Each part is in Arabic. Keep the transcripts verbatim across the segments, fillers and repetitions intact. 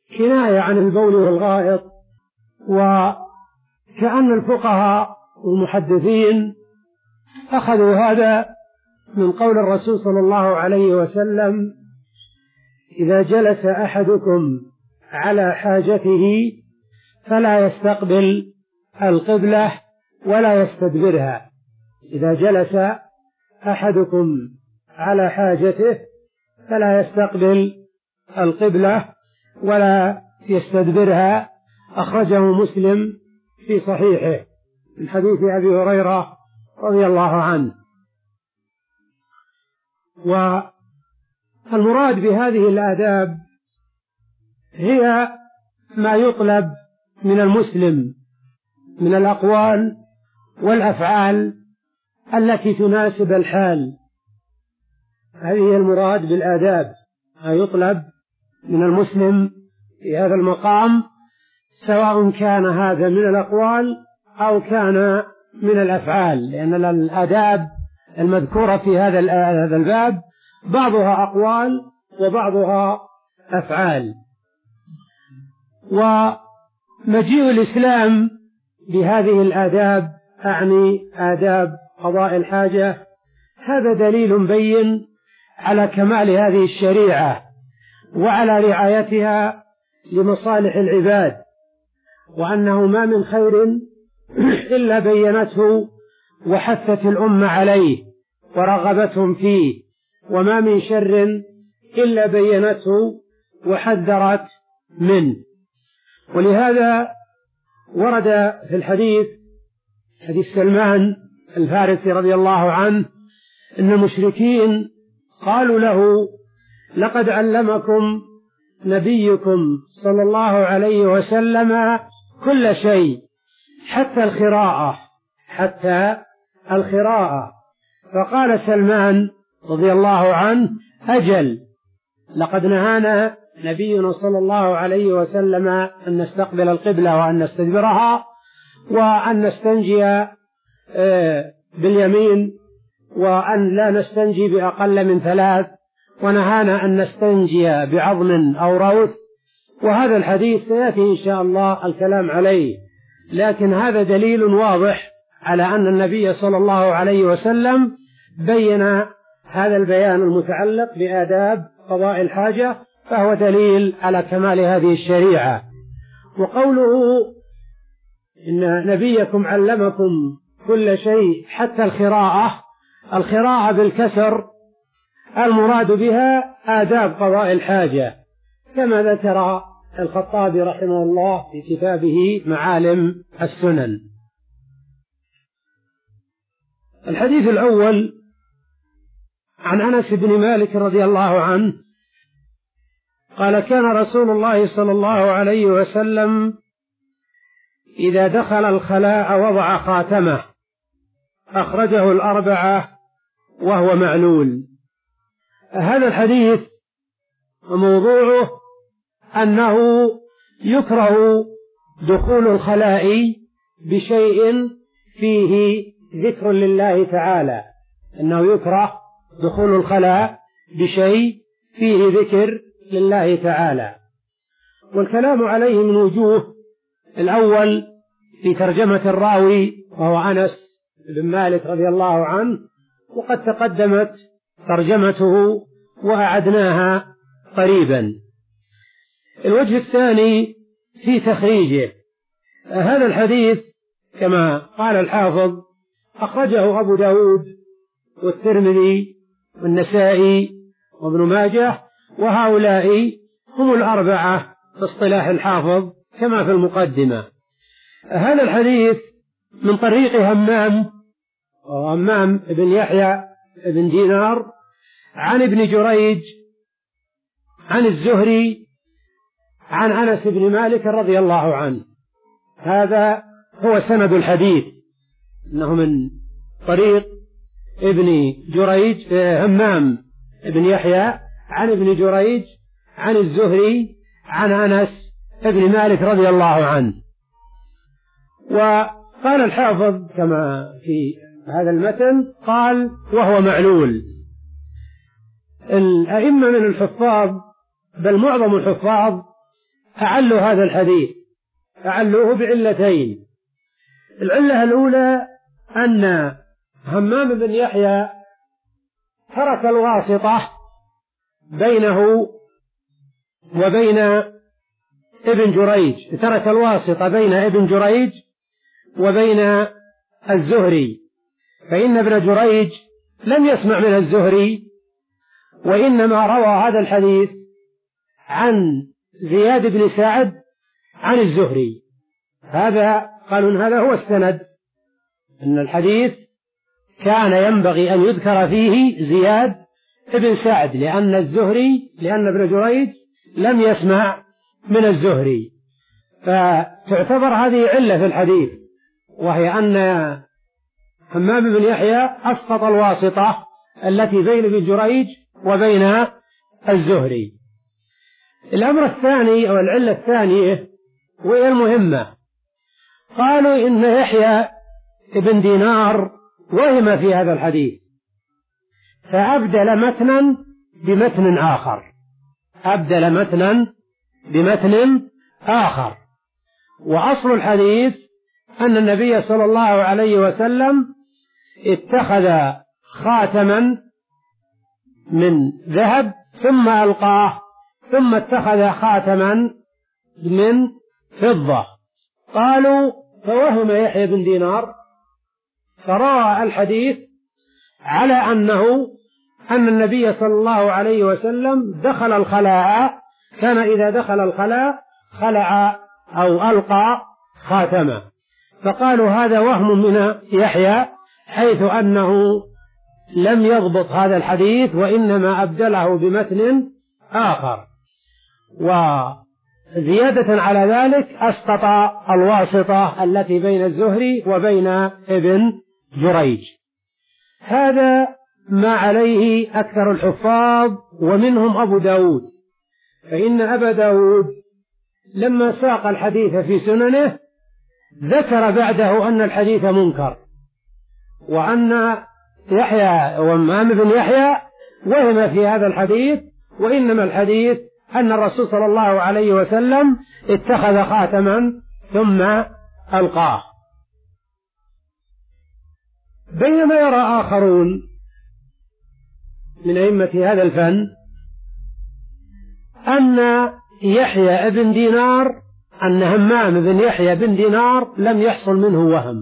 كناية عن البول والغائط، وكأن الفقهاء والمحدثين أخذوا هذا من قول الرسول صلى الله عليه وسلم: إذا جلس أحدكم على حاجته فلا يستقبل القبلة ولا يستدبرها. إذا جلس أحدكم على حاجته فلا يستقبل القبلة ولا يستدبرها. أخرجه مسلم في صحيحه من حديث أبي هريرة رضي الله عنه. والمراد بهذه الآداب هي ما يطلب من المسلم من الأقوال والأفعال التي تناسب الحال. هذه المراد بالآداب، ما يطلب من المسلم في هذا المقام، سواء كان هذا من الأقوال أو كان من الأفعال، لأن الآداب المذكورة في هذا الباب بعضها أقوال وبعضها أفعال. ومجيء الإسلام بهذه الآداب، أعني آداب قضاء الحاجة، هذا دليل بين على كمال هذه الشريعة وعلى رعايتها لمصالح العباد، وأنه ما من خير إلا بينته وحثت الأمة عليه ورغبتهم فيه، وما من شر إلا بينته وحذرت منه. ولهذا ورد في الحديث حديث سلمان الفارسي رضي الله عنه إن المشركين قالوا له: لقد علمكم نبيكم صلى الله عليه وسلم كل شيء حتى الخراءة حتى الخراءة. فقال سلمان رضي الله عنه: أجل، لقد نهانا نبينا صلى الله عليه وسلم أن نستقبل القبلة وأن نستدبرها، وأن نستنجي باليمين، وأن لا نستنجي بأقل من ثلاث، ونهانا أن نستنجي بعظم أو روث. وهذا الحديث سيأتي إن شاء الله الكلام عليه، لكن هذا دليل واضح على أن النبي صلى الله عليه وسلم بين هذا البيان المتعلق بآداب قضاء الحاجة، فهو دليل على كمال هذه الشريعة. وقوله إن نبيكم علمكم كل شيء حتى الخراءة، الخراءة بالكسر المراد بها آداب قضاء الحاجة، كما ذكر الخطابي رحمه الله في كتابه معالم السنن. الحديث الأول عن أنس بن مالك رضي الله عنه قال: كان رسول الله صلى الله عليه وسلم إذا دخل الخلاء وضع خاتمه، أخرجه الأربعة وهو معلول. هذا الحديث موضوعه أنه يكره دخول الخلاء بشيء فيه ذكر لله تعالى، أنه يكره دخول الخلاء بشيء فيه ذكر لله تعالى. والكلام عليه من وجوه: الأول في ترجمة الراوي وهو أنس بن مالك رضي الله عنه، وقد تقدمت ترجمته وأعدناها قريبا. الوجه الثاني في تخريجه. هذا الحديث كما قال الحافظ أخرجه أبو داود والترمذي والنسائي وابن ماجه، وهؤلاء هم الأربعة في اصطلاح الحافظ كما في المقدمة. هذا الحديث من طريق همام وهمام بن يحيى بن دينار عن ابن جريج عن الزهري عن أنس بن مالك رضي الله عنه. هذا هو سند الحديث، إنه من طريق ابن جريج همام بن يحيى عن ابن جريج عن الزهري عن أنس بن مالك رضي الله عنه. وقال الحافظ كما في هذا المتن قال: وهو معلول. الأئمة من الحفاظ، بل معظم الحفاظ، أعلوا هذا الحديث، أعلوه بعلتين. العلة الأولى أن همام بن يحيى ترك الواسطة بينه وبين ابن جريج، ترك الواسطة بين ابن جريج وبين الزهري، فإن ابن جريج لم يسمع من الزهري، وإنما روى هذا الحديث عن زياد بن سعد عن الزهري. هذا قالوا هذا هو السند، أن الحديث كان ينبغي أن يذكر فيه زياد بن سعد، لأن الزهري لأن ابن جريج لم يسمع من الزهري، فتعتبر هذه علة في الحديث، وهي أن همام بن يحيى أسقط الواسطة التي بين ابن جريج وبين الزهري. الأمر الثاني أو العلة الثانية وهي المهمة، قالوا إن يحيى بن دينار وهم في هذا الحديث، فأبدل متنا بمتن آخر، أبدل متنا بمتن آخر. وأصل الحديث أن النبي صلى الله عليه وسلم اتخذ خاتما من ذهب ثم ألقاه، ثم اتخذ خاتما من فضة. قالوا فوهم يحيى بن دينار، فروى الحديث على أنه أن النبي صلى الله عليه وسلم دخل الخلاء، كان إذا دخل الخلاء خلع أو ألقى خاتمه، فقالوا هذا وهم من يحيى، حيث أنه لم يضبط هذا الحديث وإنما أبدله بمتن آخر. وزيادة على ذلك أسقط الواسطة التي بين الزهري وبين ابن جريج. هذا ما عليه أكثر الحفاظ ومنهم أبو داود، فإن أبا داود لما ساق الحديث في سننه ذكر بعده أن الحديث منكر، وأن يحيى وهمام بن يحيى وهم في هذا الحديث، وإنما الحديث أن الرسول صلى الله عليه وسلم اتخذ خاتما ثم ألقاه. بينما يرى آخرون من أئمة هذا الفن أن يحيى بن دينار أن همام بن يحيى بن دينار لم يحصل منه وهم،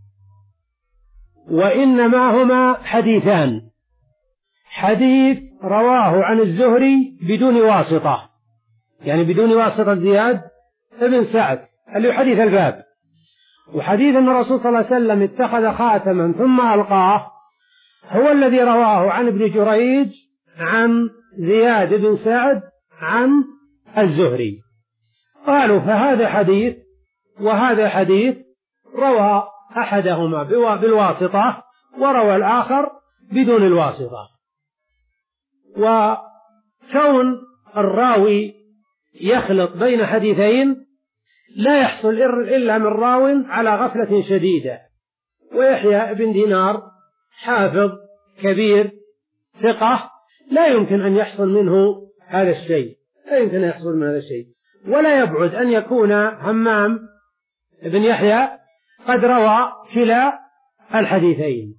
وإنما هما حديثان، حديث رواه عن الزهري بدون واسطة، يعني بدون واسطة زياد بن سعد اللي حديث الباب، وحديث أن الرسول صلى الله عليه وسلم اتخذ خاتما ثم ألقاه هو الذي رواه عن ابن جريج عن زياد بن سعد عن الزهري. قالوا فهذا حديث وهذا حديث، روى أحدهما بالواسطة وروى الآخر بدون الواسطة. وكون الراوي يخلط بين حديثين لا يحصل إلا من راو على غفلة شديدة، ويحيى بن دينار حافظ كبير ثقة، لا يمكن أن يحصل منه هذا الشيء، لا يمكن أن يحصل من هذا الشيء، ولا يبعد أن يكون همام بن يحيى قد روى كلا الحديثين.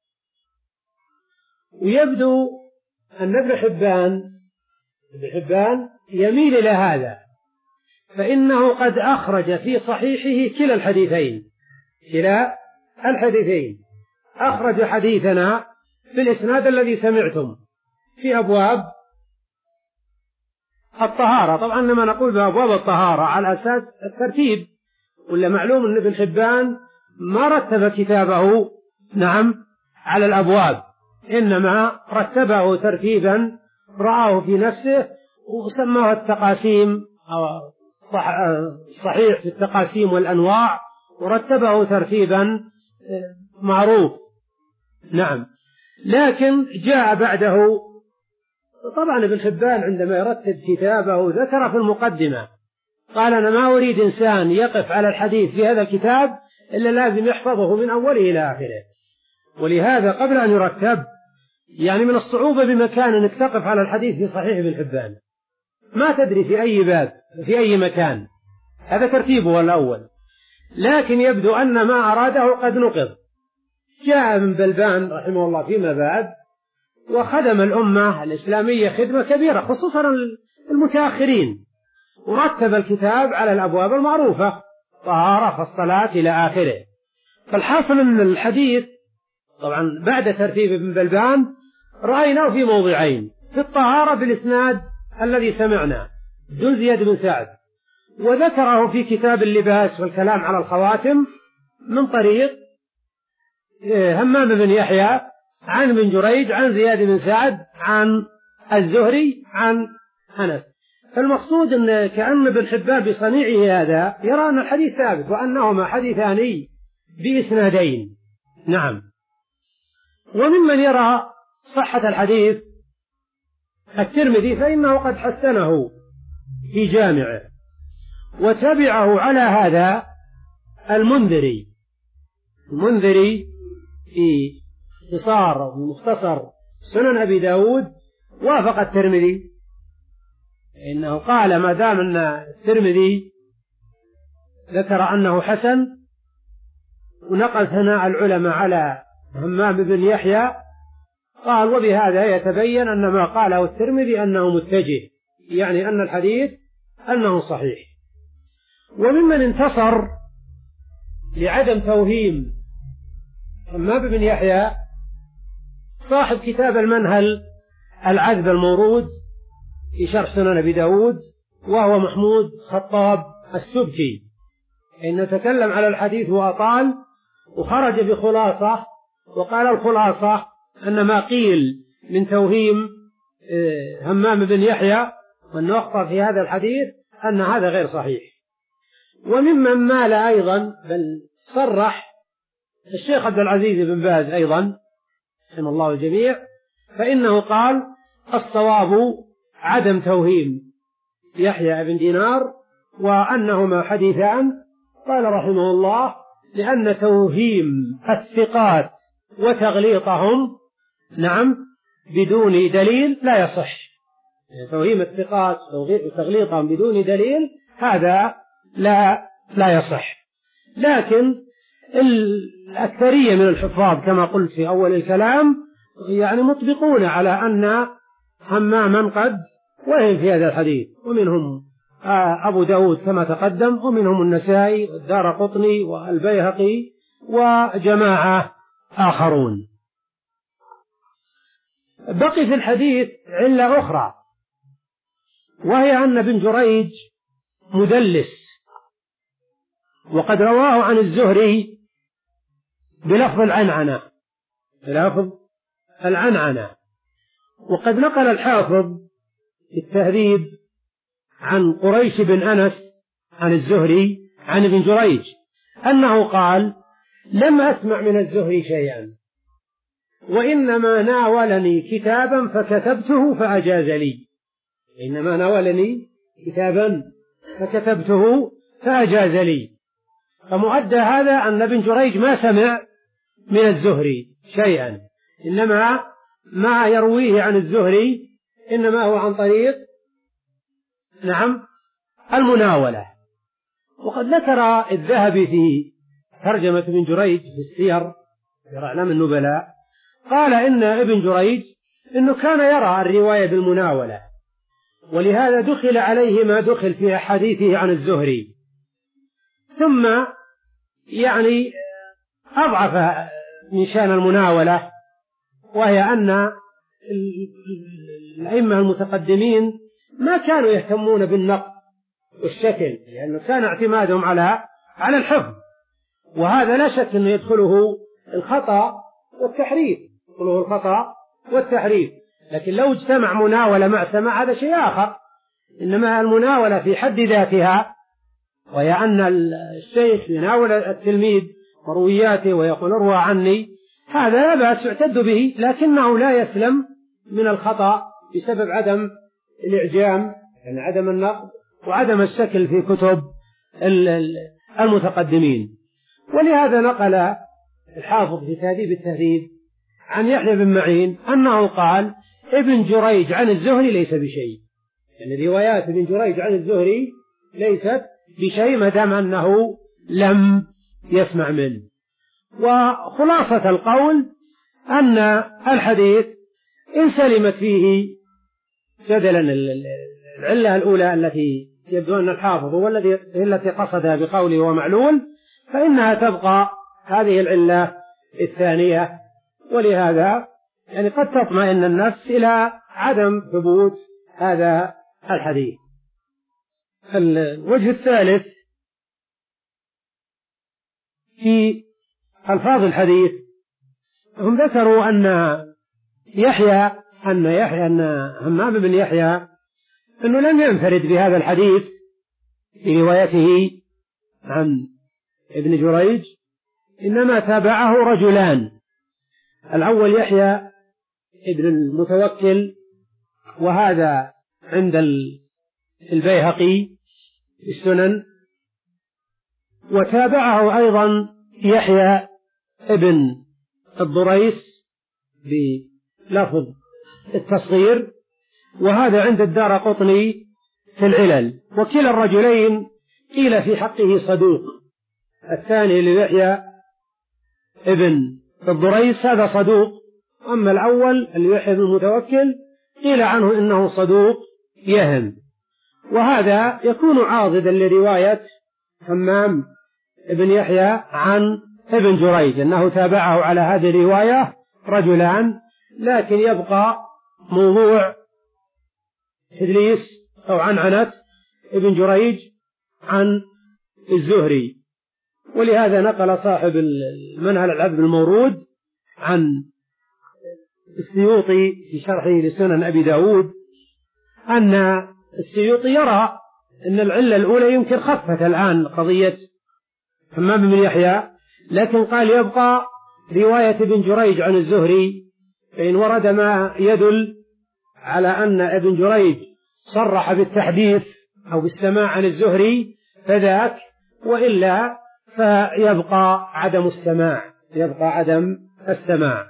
ويبدو أن ابن حبان ابن حبان يميل إلى هذا، فإنه قد أخرج في صحيحه كلا الحديثين كلا الحديثين أخرج حديثنا بالإسناد الذي سمعتم في أبواب الطهارة. طبعا لما نقول بأبواب الطهارة على أساس الترتيب، ولا معلوم أن ابن حبان ما رتب كتابه نعم على الأبواب، إنما رتبه ترتيبا رآه في نفسه وسماه التقاسيم أو صحيح في التقاسيم والأنواع، ورتبه ترتيبا معروف. نعم، لكن جاء بعده طبعا ابن حبان عندما يرتب كتابه ذكر في المقدمة قال أنا ما أريد إنسان يقف على الحديث في هذا الكتاب إلا لازم يحفظه من أوله إلى آخره، ولهذا قبل أن يرتب يعني من الصعوبة بمكان أنك تقف على الحديث في صحيح ابن حبان، ما تدري في أي باب في أي مكان، هذا ترتيبه الأول. لكن يبدو أن ما أراده قد نقض. جاء ابن بلبان رحمه الله فيما بعد وخدم الأمة الإسلامية خدمة كبيرة خصوصا المتأخرين، ورتب الكتاب على الأبواب المعروفة، طهارة فالصلاة إلى آخره. فالحاصل أن الحديث طبعا بعد ترتيب ابن بلبان رأيناه في موضعين: في الطهارة بالإسناد الذي سمعنا دون زياد بن سعد، وذكره في كتاب اللباس والكلام على الخواتم من طريق همام بن يحيى عن بن جريج عن زياد بن سعد عن الزهري عن أنس. فالمقصود أن كأن ابن حبان بصنيعه هذا يرى أن الحديث ثابت وأنهما حديثان بإسنادين. نعم. وممن يرى صحة الحديث الترمذي، فإنه قد حسنه في جامعه، وتبعه على هذا المنذري المنذري في اختصار ومختصر سنن أبي داود وافق الترمذي، إنه قال ما دام أن الترمذي ذكر أنه حسن ونقل ثناء العلماء على همام بن يحيى، قال وبهذا يتبين أن ما قاله الترمذي أنه متجه، يعني أن الحديث أنه صحيح. وممن انتصر لعدم توهيم همام بن يحيى صاحب كتاب المنهل العذب المورود في شرح سنن أبي داود، وهو محمود خطاب السبكي، إنه تكلم على الحديث وأطال وخرج بخلاصة، وقال الخلاصة أن ما قيل من توهيم همام بن يحيى وأنه أخطأ في هذا الحديث أن هذا غير صحيح. وممن مال أيضا بل صرح الشيخ عبد العزيز بن باز أيضا رحمه الله الجميع، فإنه قال الصواب عدم توهيم يحيى بن دينار وأنهما حديثان. قال رحمه الله لأن توهيم الثقات وتغليطهم نعم بدون دليل لا يصح. توهيم الثقات وتغليطهم بدون دليل هذا لا لا يصح. لكن الأكثرية من الحفاظ كما قلت في أول الكلام يعني مطبقون على أن هماما قد وهم في هذا الحديث، ومنهم أبو داود كما تقدم، ومنهم النسائي والدارقطني والبيهقي وجماعة آخرون. بقي في الحديث علة أخرى، وهي أن بن جريج مدلس، وقد رواه عن الزهري بلفظ العنعنة بلفظ العنعنة وقد نقل الحافظ في التهذيب عن قريش بن أنس عن الزهري عن ابن جريج أنه قال لم أسمع من الزهري شيئا، وإنما ناولني كتابا فكتبته فأجاز لي. إنما ناولني كتابا فكتبته فأجاز لي. فمؤدى هذا أن ابن جريج ما سمع من الزهري شيئا، إنما ما يرويه عن الزهري إنما هو عن طريق نعم المناولة. وقد ذكر الذهبي في ترجمة ابن جريج في السير سير أعلام النبلاء، قال إن ابن جريج إنه كان يرى الرواية بالمناولة، ولهذا دخل عليه ما دخل في حديثه عن الزهري، ثم يعني أضعف من شأن المناولة، وهي أن الأئمة المتقدمين ما كانوا يهتمون بالنقد والشكل، لأنه كان اعتمادهم على على الحفظ، وهذا لا شك أنه يدخله الخطأ والتحريف يدخله الخطأ والتحريف لكن لو اجتمع مناولة مع سماع هذا شيء آخر. إنما المناولة في حد ذاتها، وهي أن الشيخ يناول التلميذ مروياته ويقول اروى عني، هذا لا بأس يعتد به، لكنه لا يسلم من الخطأ بسبب عدم الإعجام يعني عدم النقد وعدم الشكل في كتب المتقدمين. ولهذا نقل الحافظ في تهذيب التهذيب عن يحيى بن معين أنه قال ابن جريج عن الزهري ليس بشيء، يعني روايات ابن جريج عن الزهري ليست بشيء ما دام أنه لم يسمع منه. وخلاصة القول أن الحديث إن سلمت فيه جدلا العلة الأولى التي يبدو أن الحافظ هو الذي التي قصدها بقوله ومعلول، فإنها تبقى هذه العلة الثانية. ولهذا يعني قد تطمئن النفس إلى عدم ثبوت هذا الحديث. الوجه الثالث في ألفاظ الحديث، هم ذكروا أن يحيى أن يحيى أن همام بن يحيى أنه لم ينفرد بهذا الحديث في روايته عن ابن جريج، إنما تابعه رجلان. الأول يحيى ابن المتوكل، وهذا عند البيهقي في السنن، وتابعه أيضا يحيى ابن الضريس بلفظ التصغير، وهذا عند الدارقطني في العلل. وكلا الرجلين قيل في حقه صدوق. الثاني ليحيى ابن الضريس هذا صدوق، أما الأول اللي يحيى بن المتوكل قيل عنه إنه صدوق يهم. وهذا يكون عاضدا لرواية همام ابن يحيى عن ابن جريج، أنه تابعه على هذه الرواية رجلان، لكن يبقى موضوع تدليس أو عنعنة ابن جريج عن الزهري. ولهذا نقل صاحب المنهل العذب المورود عن السيوطي في شرحه لسنن أبي داود أن السيوطي يرى أن العلة الأولى يمكن خفت الآن قضية همام بن يحيى، لكن قال يبقى رواية ابن جريج عن الزهري، فإن ورد ما يدل على أن ابن جريج صرح بالتحديث أو بالسماع عن الزهري فذاك، وإلا فيبقى عدم السماع يبقى عدم السماع.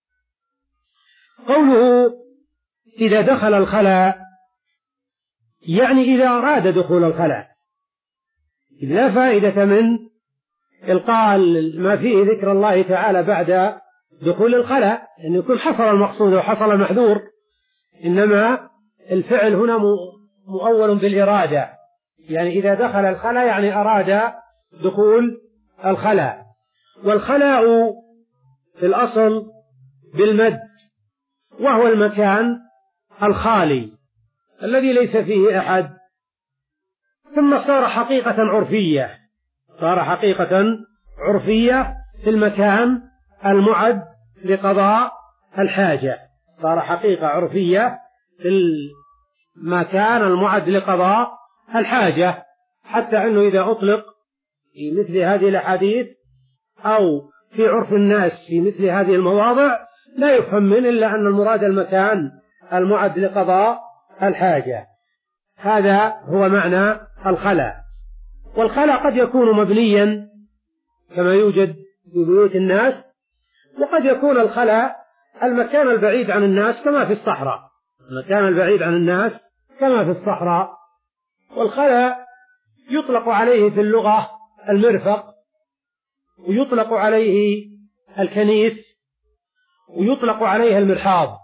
قوله إذا دخل الخلاء يعني إذا أراد دخول الخلاء، إذ لا فائدة من إلقاء ما فيه ذكر الله تعالى بعد دخول الخلاء، أن يكون حصل المقصود وحصل المحذور، إنما الفعل هنا مؤول بالإرادة، يعني إذا دخل الخلاء يعني أراد دخول الخلاء. والخلاء في الأصل بالمد، وهو المكان الخالي الذي ليس فيه أحد، ثم صار حقيقة عرفية صار حقيقة عرفية في المكان المعد لقضاء الحاجة صار حقيقة عرفية في المكان المعد لقضاء الحاجة، حتى أنه إذا أطلق في مثل هذه الأحاديث أو في عرف الناس في مثل هذه المواضع لا يفهم منه إلا أن المراد المكان المعد لقضاء الحاجة. هذا هو معنى الخلاء. والخلاء قد يكون مبنيا كما يوجد في بيوت الناس، وقد يكون الخلاء المكان البعيد عن الناس كما في الصحراء المكان البعيد عن الناس كما في الصحراء. والخلاء يطلق عليه في اللغة المرفق، ويطلق عليه الكنيف، ويطلق عليه المرحاض.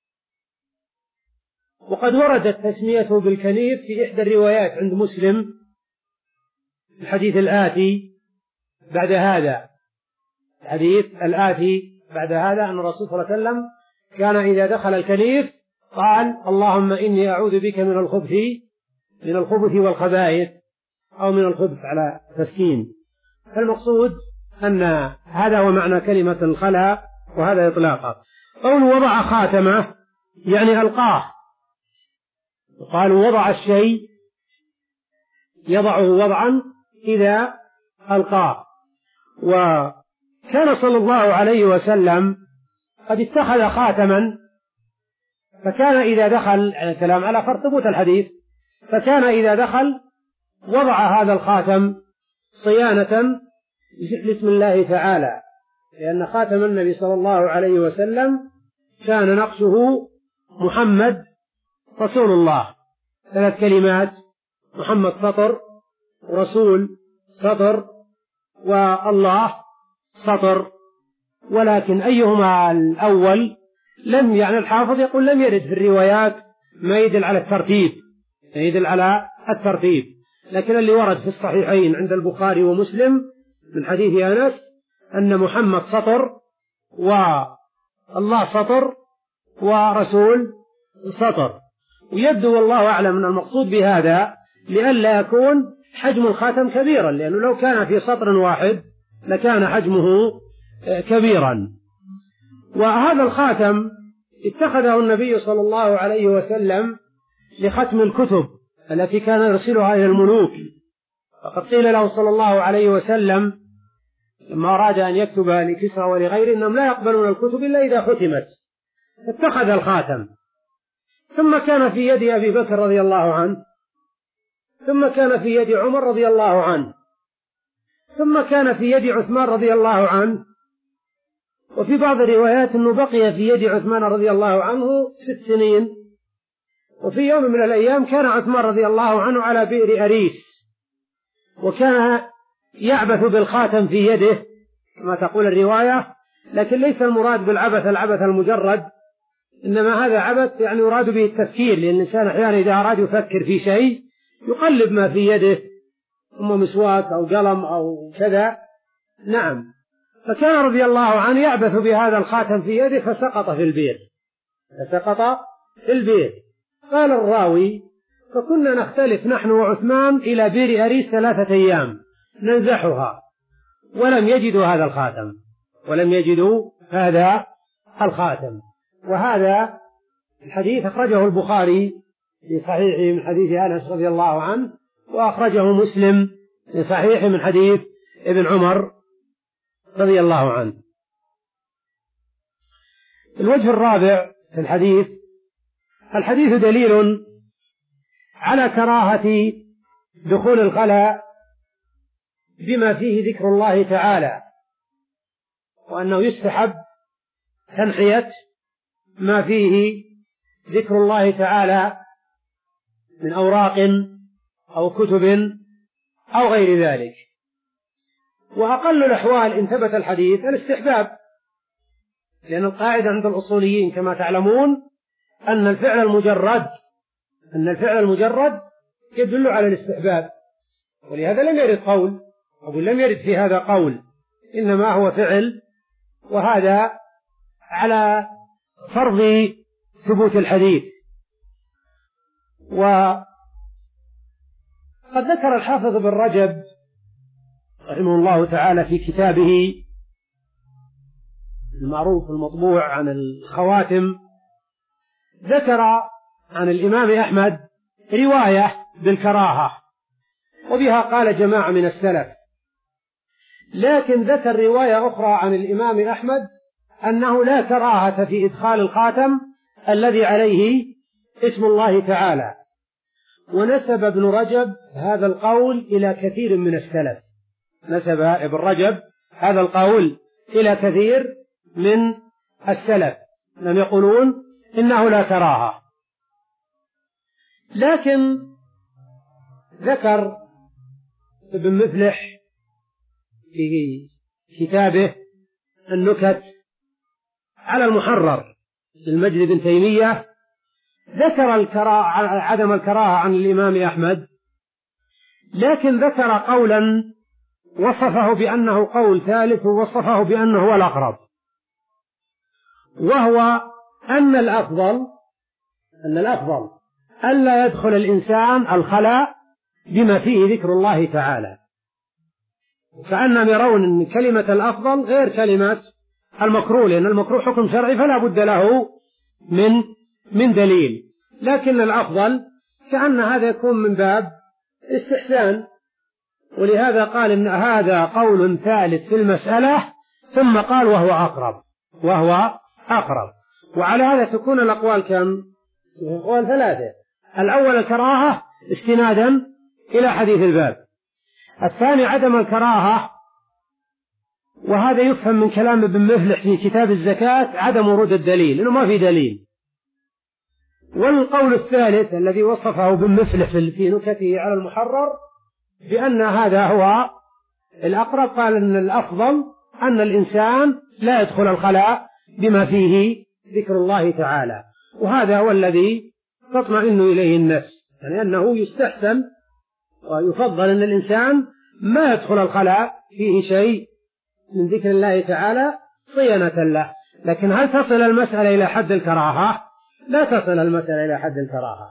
وقد وردت تسميته بالكنيف في إحدى الروايات عند مسلم الحديث الآتي بعد هذا الحديث الآتي بعد هذا أن الرسول صلى الله عليه وسلم كان إذا دخل الكنيف قال اللهم إني أعوذ بك من الخبث من الخبث والخبائث، أو من الخبث على تسكين. فالمقصود أن هذا هو معنى كلمة الخلاء، وهذا إطلاقه. قول وضع خاتمه يعني ألقاه، قالوا وضع الشيء يضعه وضعا إذا ألقاه. وكان صلى الله عليه وسلم قد اتخذ خاتما، فكان إذا دخل الكلام على فرض ثبوت الحديث، فكان إذا دخل وضع هذا الخاتم صيانة لاسم الله تعالى، لأن خاتم النبي صلى الله عليه وسلم كان نقشه محمد رسول الله، ثلاث كلمات: محمد سطر، ورسول سطر، والله سطر. ولكن أيهما الأول لم يعني الحافظ يقول لم يرد في الروايات ما يدل على الترتيب ما يدل على الترتيب لكن اللي ورد في الصحيحين عند البخاري ومسلم من حديث أنس أن محمد سطر، والله سطر، ورسول سطر. ويبدو والله أعلم أن المقصود بهذا لئلا يكون حجم الخاتم كبيرا، لأنه لو كان في سطر واحد لكان حجمه كبيرا. وهذا الخاتم اتخذه النبي صلى الله عليه وسلم لختم الكتب التي كان يرسلها إلى الملوك. فقد قيل له صلى الله عليه وسلم لما أراد أن يكتب لكسرى ولغيره إنهم لا يقبلون الكتب إلا إذا ختمت، اتخذ الخاتم. ثم كان في يد أبي بكر رضي الله عنه، ثم كان في يد عمر رضي الله عنه، ثم كان في يد عثمان رضي الله عنه. وفي بعض الروايات أنه بقي في يد عثمان رضي الله عنه ست سنين. وفي يوم من الأيام كان عثمان رضي الله عنه على بئر أريس، وكان يعبث بالخاتم في يده كما تقول الرواية، لكن ليس المراد بالعبث العبث المجرد، إنما هذا عبث يعني يراد به التفكير، لأن الإنسان أحيانا إذا أراد يفكر في شيء يقلب ما في يده، إما مسواك أو قلم أو كذا. نعم. فكان رضي الله عنه يعبث بهذا الخاتم في يده فسقط في البئر فسقط في البئر. قال الراوي: فكنا نختلف نحن وعثمان إلى بئر أريس ثلاثة أيام ننزحها ولم يجدوا هذا الخاتم ولم يجدوا هذا الخاتم. وهذا الحديث أخرجه البخاري في صحيحه من حديث أنس رضي الله عنه، وأخرجه مسلم في صحيحه من حديث ابن عمر رضي الله عنه. الوجه الرابع في الحديث: الحديث دليل على كراهة دخول الخلاء بما فيه ذكر الله تعالى، وأنه يستحب تنحية ما فيه ذكر الله تعالى من أوراق أو كتب أو غير ذلك. وأقل الأحوال إن ثبت الحديث الاستحباب، لأن القاعدة عند الأصوليين كما تعلمون أن الفعل المجرد أن الفعل المجرد يدل على الاستحباب، ولهذا لم يرد قول أو لم يرد في هذا قول، إنما هو فعل، وهذا على فرض ثبوت الحديث. وقد ذكر الحافظ بن رجب رحمه الله تعالى في كتابه المعروف المطبوع عن الخواتم، ذكر عن الإمام أحمد رواية بالكراهة، وبها قال جماعة من السلف. لكن ذكر رواية أخرى عن الإمام أحمد أنه لا كراهة في إدخال الخاتم الذي عليه اسم الله تعالى، ونسب ابن رجب هذا القول إلى كثير من السلف نسب ابن رجب هذا القول إلى كثير من السلف، لم يقولون إنه لا كراهة. لكن ذكر ابن مفلح في كتابه النكت على المحرر للمجد بن تيمية، ذكر الكراهة عدم الكراهة عن الإمام أحمد، لكن ذكر قولا وصفه بأنه قول ثالث، ووصفه بأنه هو الأقرب، وهو أن الأفضل أن الأفضل ألا يدخل الإنسان الخلاء بما فيه ذكر الله تعالى، وكأنهم يرون أن كلمة الأفضل غير كلمة المكروه، لأن المكروه حكم شرعي فلا بد له من من دليل، لكن الأفضل كأن هذا يكون من باب استحسان، ولهذا قال إن هذا قول ثالث في المسألة، ثم قال وهو أقرب وهو أقرب. وعلى هذا تكون الأقوال كم؟ أقوال ثلاثة: الأول الكراهة استنادا إلى حديث الباب، الثاني عدم الكراهة، وهذا يفهم من كلام ابن مفلح في كتاب الزكاة عدم ورود الدليل، لأنه ما في دليل، والقول الثالث الذي وصفه بالمفلح في نكته على المحرر بأن هذا هو الأقرب، قال أن الأفضل أن الإنسان لا يدخل الخلاء بما فيه ذكر الله تعالى، وهذا هو الذي تطمئن إليه النفس، يعني أنه يستحسن ويفضل أن الإنسان ما يدخل الخلاء فيه شيء من ذكر الله تعالى صيانة له. لكن هل تصل المسألة إلى حد الكراهة؟ لا تصل المسألة إلى حد الكراهة.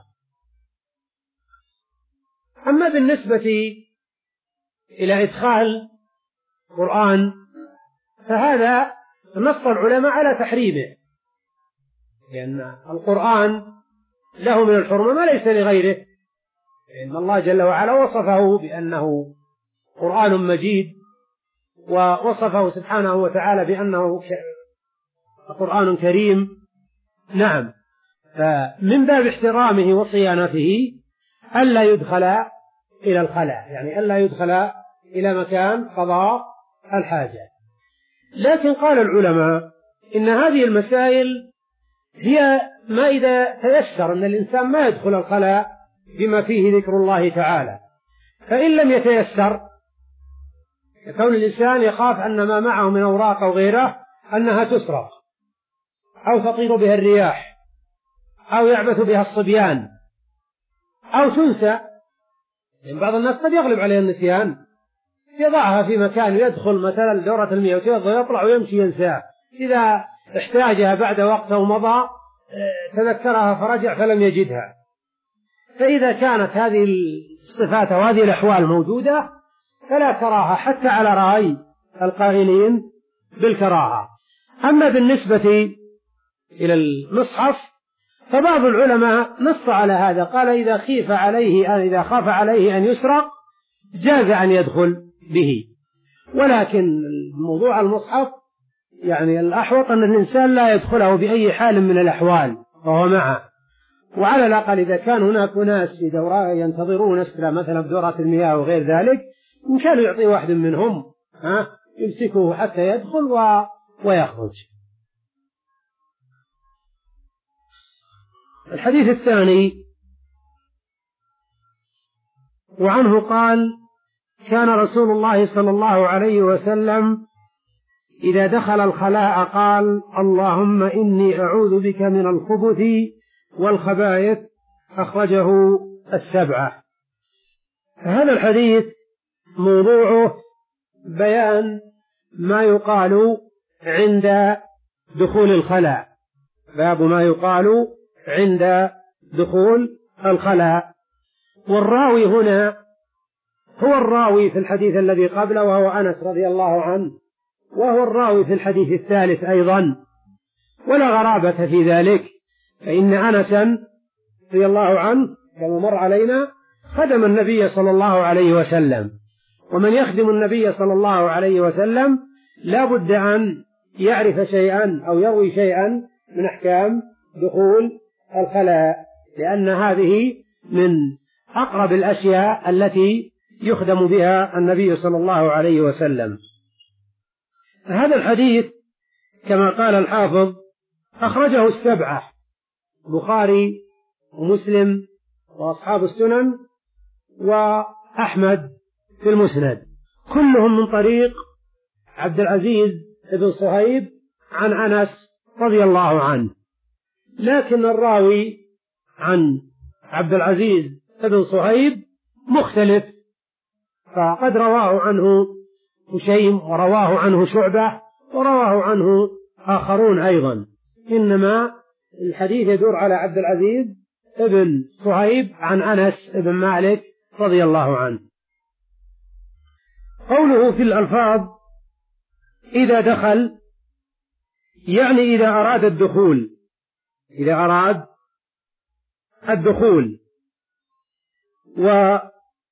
أما بالنسبة إلى إدخال القرآن فهذا نص العلماء على تحريمه، لأن القرآن له من الحرمة ما ليس لغيره، لأن الله جل وعلا وصفه بأنه قرآن مجيد، ووصفه سبحانه وتعالى بأنه قرآن كريم. نعم، فمن باب احترامه وصيانته ألا يدخل إلى الخلاء، يعني ألا يدخل إلى مكان قضاء الحاجة. لكن قال العلماء إن هذه المسائل هي ما إذا تيسر أن الإنسان ما يدخل الخلاء بما فيه ذكر الله تعالى، فإن لم يتيسر كون الإنسان يخاف أن ما معه من أوراق أو غيره أنها تسرق أو تطير بها الرياح أو يعبث بها الصبيان أو تنسى، لأن بعض الناس قد يغلب عليه النسيان يضعها في مكان يدخل مثلا دورة المياه ويطلع ويمشي ينساه، إذا احتاجها بعد وقت أو مضى تذكرها فرجع فلم يجدها. فإذا كانت هذه الصفات وهذه الأحوال موجودة فلا كراهة حتى على رأي القائلين بالكراهة. أما بالنسبة إلى المصحف فبعض العلماء نص على هذا، قال إذا خيف عليه إذا خاف عليه أن يسرق جاز أن يدخل به، ولكن موضوع المصحف يعني الأحوط أن الإنسان لا يدخله بأي حال من الأحوال وهو معه، وعلى الأقل إذا كان هناك ناس في دورة ينتظرون أسرة مثلا بدورات المياه وغير ذلك إن كانوا يعطي واحد منهم ها يمسكه حتى يدخل و... ويخرج. الحديث الثاني وعنه قال كان رسول الله صلى الله عليه وسلم إذا دخل الخلاء قال اللهم إني أعوذ بك من الخبث والخبائث، أخرجه السبعة. هذا الحديث موضوعه بيان ما يقال عند دخول الخلاء، باب ما يقال عند دخول الخلاء. والراوي هنا هو الراوي في الحديث الذي قبله وهو أنس رضي الله عنه، وهو الراوي في الحديث الثالث أيضا، ولا غرابة في ذلك، فإن أنسا رضي الله عنه كما مر علينا خدم النبي صلى الله عليه وسلم، ومن يخدم النبي صلى الله عليه وسلم لا بد أن يعرف شيئا أو يروي شيئا من أحكام دخول الخلاء، لأن هذه من أقرب الأشياء التي يخدم بها النبي صلى الله عليه وسلم. هذا الحديث كما قال الحافظ أخرجه السبعة، البخاري ومسلم وأصحاب السنن وأحمد في المسند، كلهم من طريق عبد العزيز بن صهيب عن أنس رضي الله عنه، لكن الراوي عن عبد العزيز بن صهيب مختلف، فقد رواه عنه هشيم ورواه عنه شعبة ورواه عنه آخرون أيضا، إنما الحديث يدور على عبد العزيز بن صهيب عن أنس بن مالك رضي الله عنه. قوله في الألفاظ إذا دخل يعني إذا أراد الدخول، إذا أراد الدخول. ومن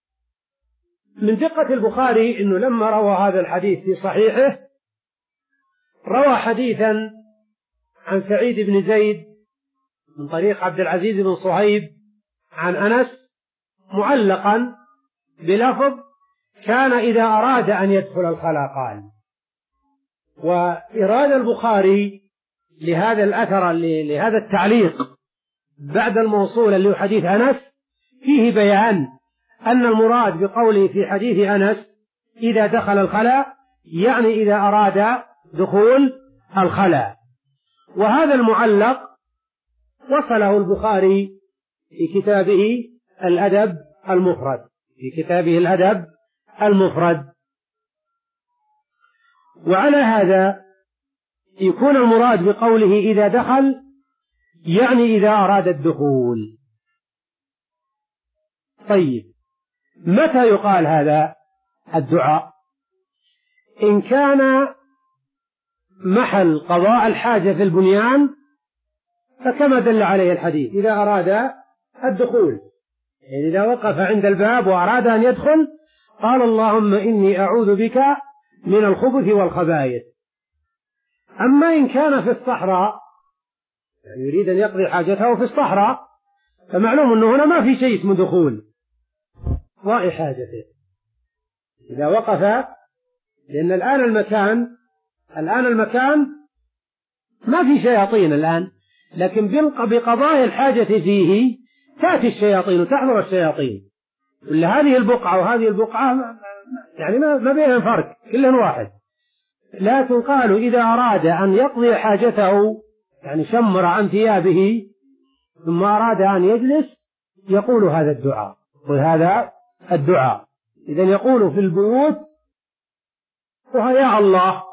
دقة البخاري أنه لما روى هذا الحديث في صحيحه روى حديثا عن سعيد بن زيد من طريق عبد العزيز بن صهيب عن أنس معلقا بلفظ كان إذا أراد أن يدخل الخلاء قال. وإرادة البخاري لهذا الأثر لهذا التعليق بعد الموصول اللي هو حديث أنس فيه بيان أن المراد بقوله في حديث أنس إذا دخل الخلاء يعني إذا أراد دخول الخلاء. وهذا المعلق وصله البخاري في كتابه الأدب المفرد في كتابه الأدب المفرد. وعلى هذا يكون المراد بقوله إذا دخل يعني إذا أراد الدخول. طيب، متى يقال هذا الدعاء؟ إن كان محل قضاء الحاجة في البنيان فكما دل عليه الحديث إذا أراد الدخول، يعني إذا وقف عند الباب وأراد أن يدخل قال اللهم إني أعوذ بك من الخبث والخبائث. أما إن كان في الصحراء يعني يريد أن يقضي حاجته في الصحراء فمعلوم أنه هنا ما في شيء اسمه دخول قضاء حاجته. إذا وقف، لأن الآن المكان الآن المكان ما في شياطين الآن، لكن بقضاء الحاجة فيه تأتي الشياطين وتحضر الشياطين، ولا هذه البقعة وهذه البقعة يعني ما بينهم فرق، كلهم واحد. لكن قالوا إذا أراد أن يقضي حاجته يعني شمر عن ثيابه ثم أراد أن يجلس يقول هذا الدعاء وهذا الدعاء. إذن يقول في البيوت ويا الله،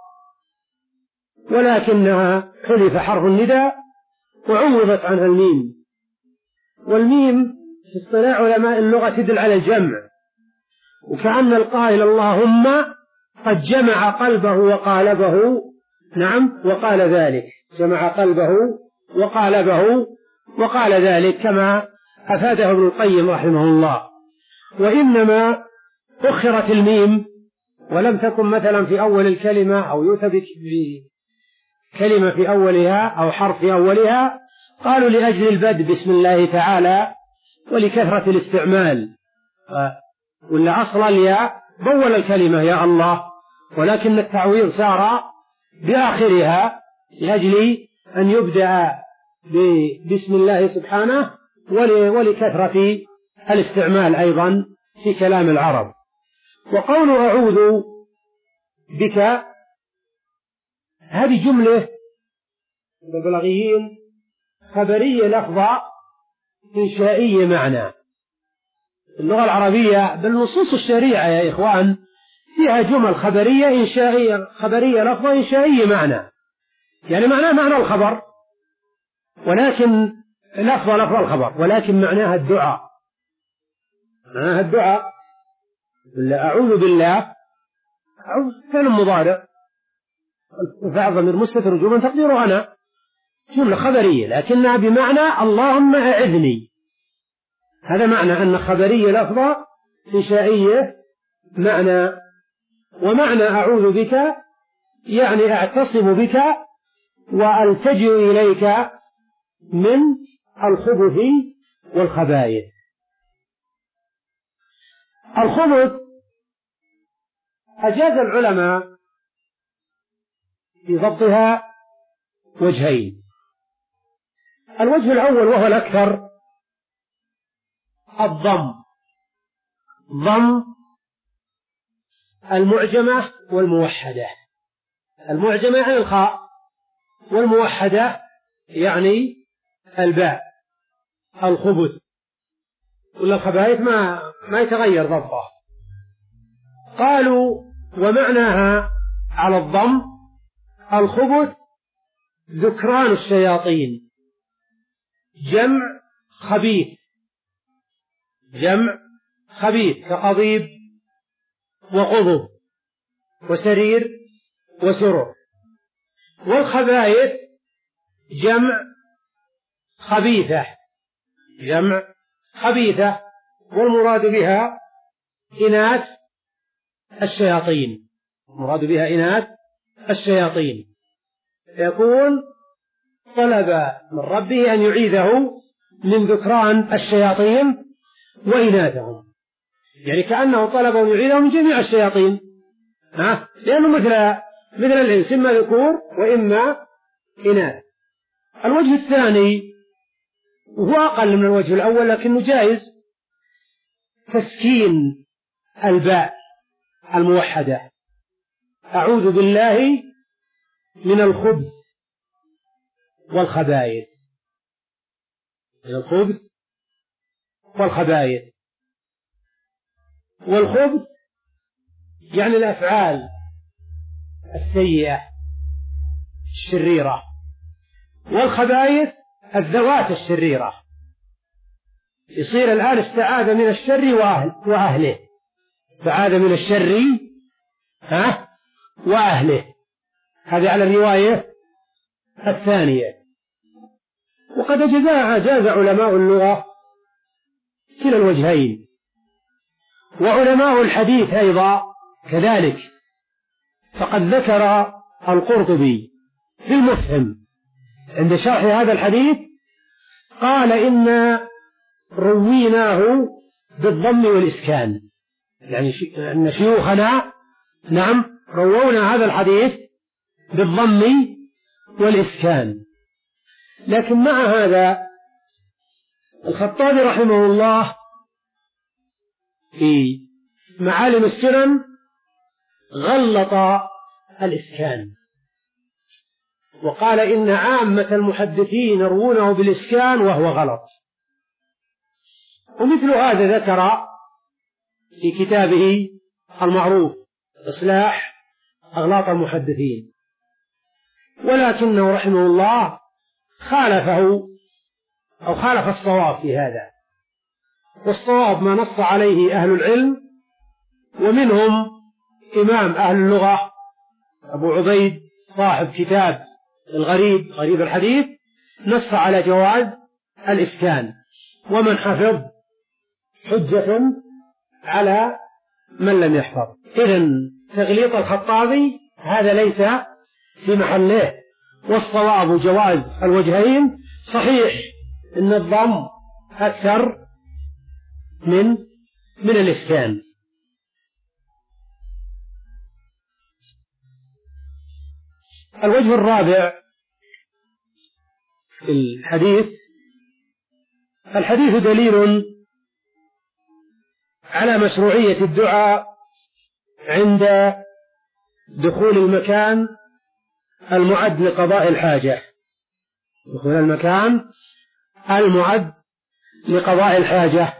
ولكنها حذف حرف النداء وعوضت عنها الميم، والميم في اصطلاح علماء اللغة تدل على الجمع، وكأن القائل اللهم قد جمع قلبه وقالبه، نعم وقال ذلك، جمع قلبه وقالبه وقال ذلك كما أفاده ابن القيم رحمه الله. وإنما أخرت الميم ولم تكن مثلا في أول الكلمة أو يؤتى بكلمة في أولها أو حرف في أولها، قالوا لأجل البدء بسم الله تعالى ولكثرة الاستعمال، ولا أصل الياء بول الكلمة يا الله، ولكن التعويض سار بآخرها لأجل أن يبدأ بسم الله سبحانه ولكثرة الاستعمال أيضا في كلام العرب. وقول أعوذ بك هذه جملة البلاغيين خبرية لفظة إنشائية معنى. اللغة العربية بالنصوص الشريعة يا إخوان فيها جمل خبرية إنشائية، خبرية لفظة إنشائية معنى، يعني معناه معنى الخبر ولكن لفظة لفظ الخبر، ولكن معناها الدعاء، معناها الدعاء. أعوذ بالله أعوذ كلام مضارع وفعل ضمير مستتر وجوبا تقديره أنا، جملة خبرية لكنها بمعنى اللهم أعذني. هذا معنى أن خبرية لفظة إنشائية معنى. ومعنى أعوذ بك يعني أعتصم بك وألتجئ إليك من الخبث والخبائث. الخبث أجاز العلماء في ضبطها وجهين. الوجه الأول وهو الأكثر الضم، ضم المعجمة والموحدة. المعجمة يعني الخاء، والموحدة يعني الباء. الخبث ولا الخبائث ما ما يتغير ضبطه. قالوا ومعناها على الضم الخبث ذكران الشياطين، جمع خبيث، جمع خبيث كقضيب وقضب وسرير وسرر. والخبائث جمع خبيثة، جمع خبيثة، والمراد بها إناث الشياطين، المراد بها إناث الشياطين. يكون طلب من ربه أن يعيذه من ذكران الشياطين وإناثهم، يعني كأنه طلب أن يعيذه من جميع الشياطين، ها؟ لأنه مثل مثل الإنس إما ذكور وإما إناث. الوجه الثاني وهو أقل من الوجه الأول لكنه جائز، تسكين الباء الموحدة، أعوذ بالله من الخبث والخبائث، من الخبث والخبائث. والخبث يعني الأفعال السيئة الشريرة، والخبائث الذوات الشريرة. يصير الآن استعاذ من الشر وأهله، استعاذ من الشر ها وأهله، هذا على الرواية الثانية. وقد جاز علماء اللغة كلا الوجهين، وعلماء الحديث أيضا كذلك. فقد ذكر القرطبي في المفهم عند شرح هذا الحديث قال إن رويناه بالضم والإسكان، يعني أن شيوخنا نعم روونا هذا الحديث بالضم والإسكان. لكن مع هذا الخطابي رحمه الله في معالم السنن غلط الإسكان، وقال إن عامة المحدثين يروونه بالإسكان وهو غلط. ومثل هذا ذكر في كتابه المعروف إصلاح أغلاط المحدثين، ولكنه رحمه الله خالفه أو خالف الصواب في هذا. والصواب ما نص عليه أهل العلم، ومنهم إمام أهل اللغة أبو عبيد صاحب كتاب الغريب غريب الحديث، نص على جواز الإسكان، ومن حفظ حجة على من لم يحفظ. إذن تغليط الخطابي هذا ليس في محله، والصواب جواز الوجهين. صحيح إن الضم أكثر من من الإسكان. الوجه الرابع في الحديث، الحديث دليل على مشروعية الدعاء عند دخول المكان المعد لقضاء الحاجة، دخول المكان المعد لقضاء الحاجة.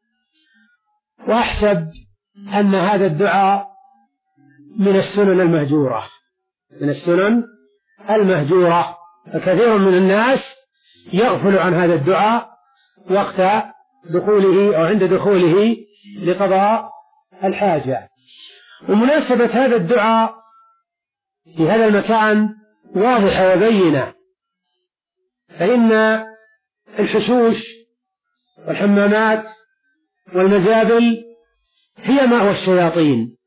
وأحسب أن هذا الدعاء من السنن المهجورة، من السنن المهجورة، فكثير من الناس يغفل عن هذا الدعاء وقت دخوله أو عند دخوله لقضاء الحاجة. ومناسبة هذا الدعاء في هذا المكان واضحة وبينة، فإن الحشوش والحمامات والمزابل هي مأوى الشياطين،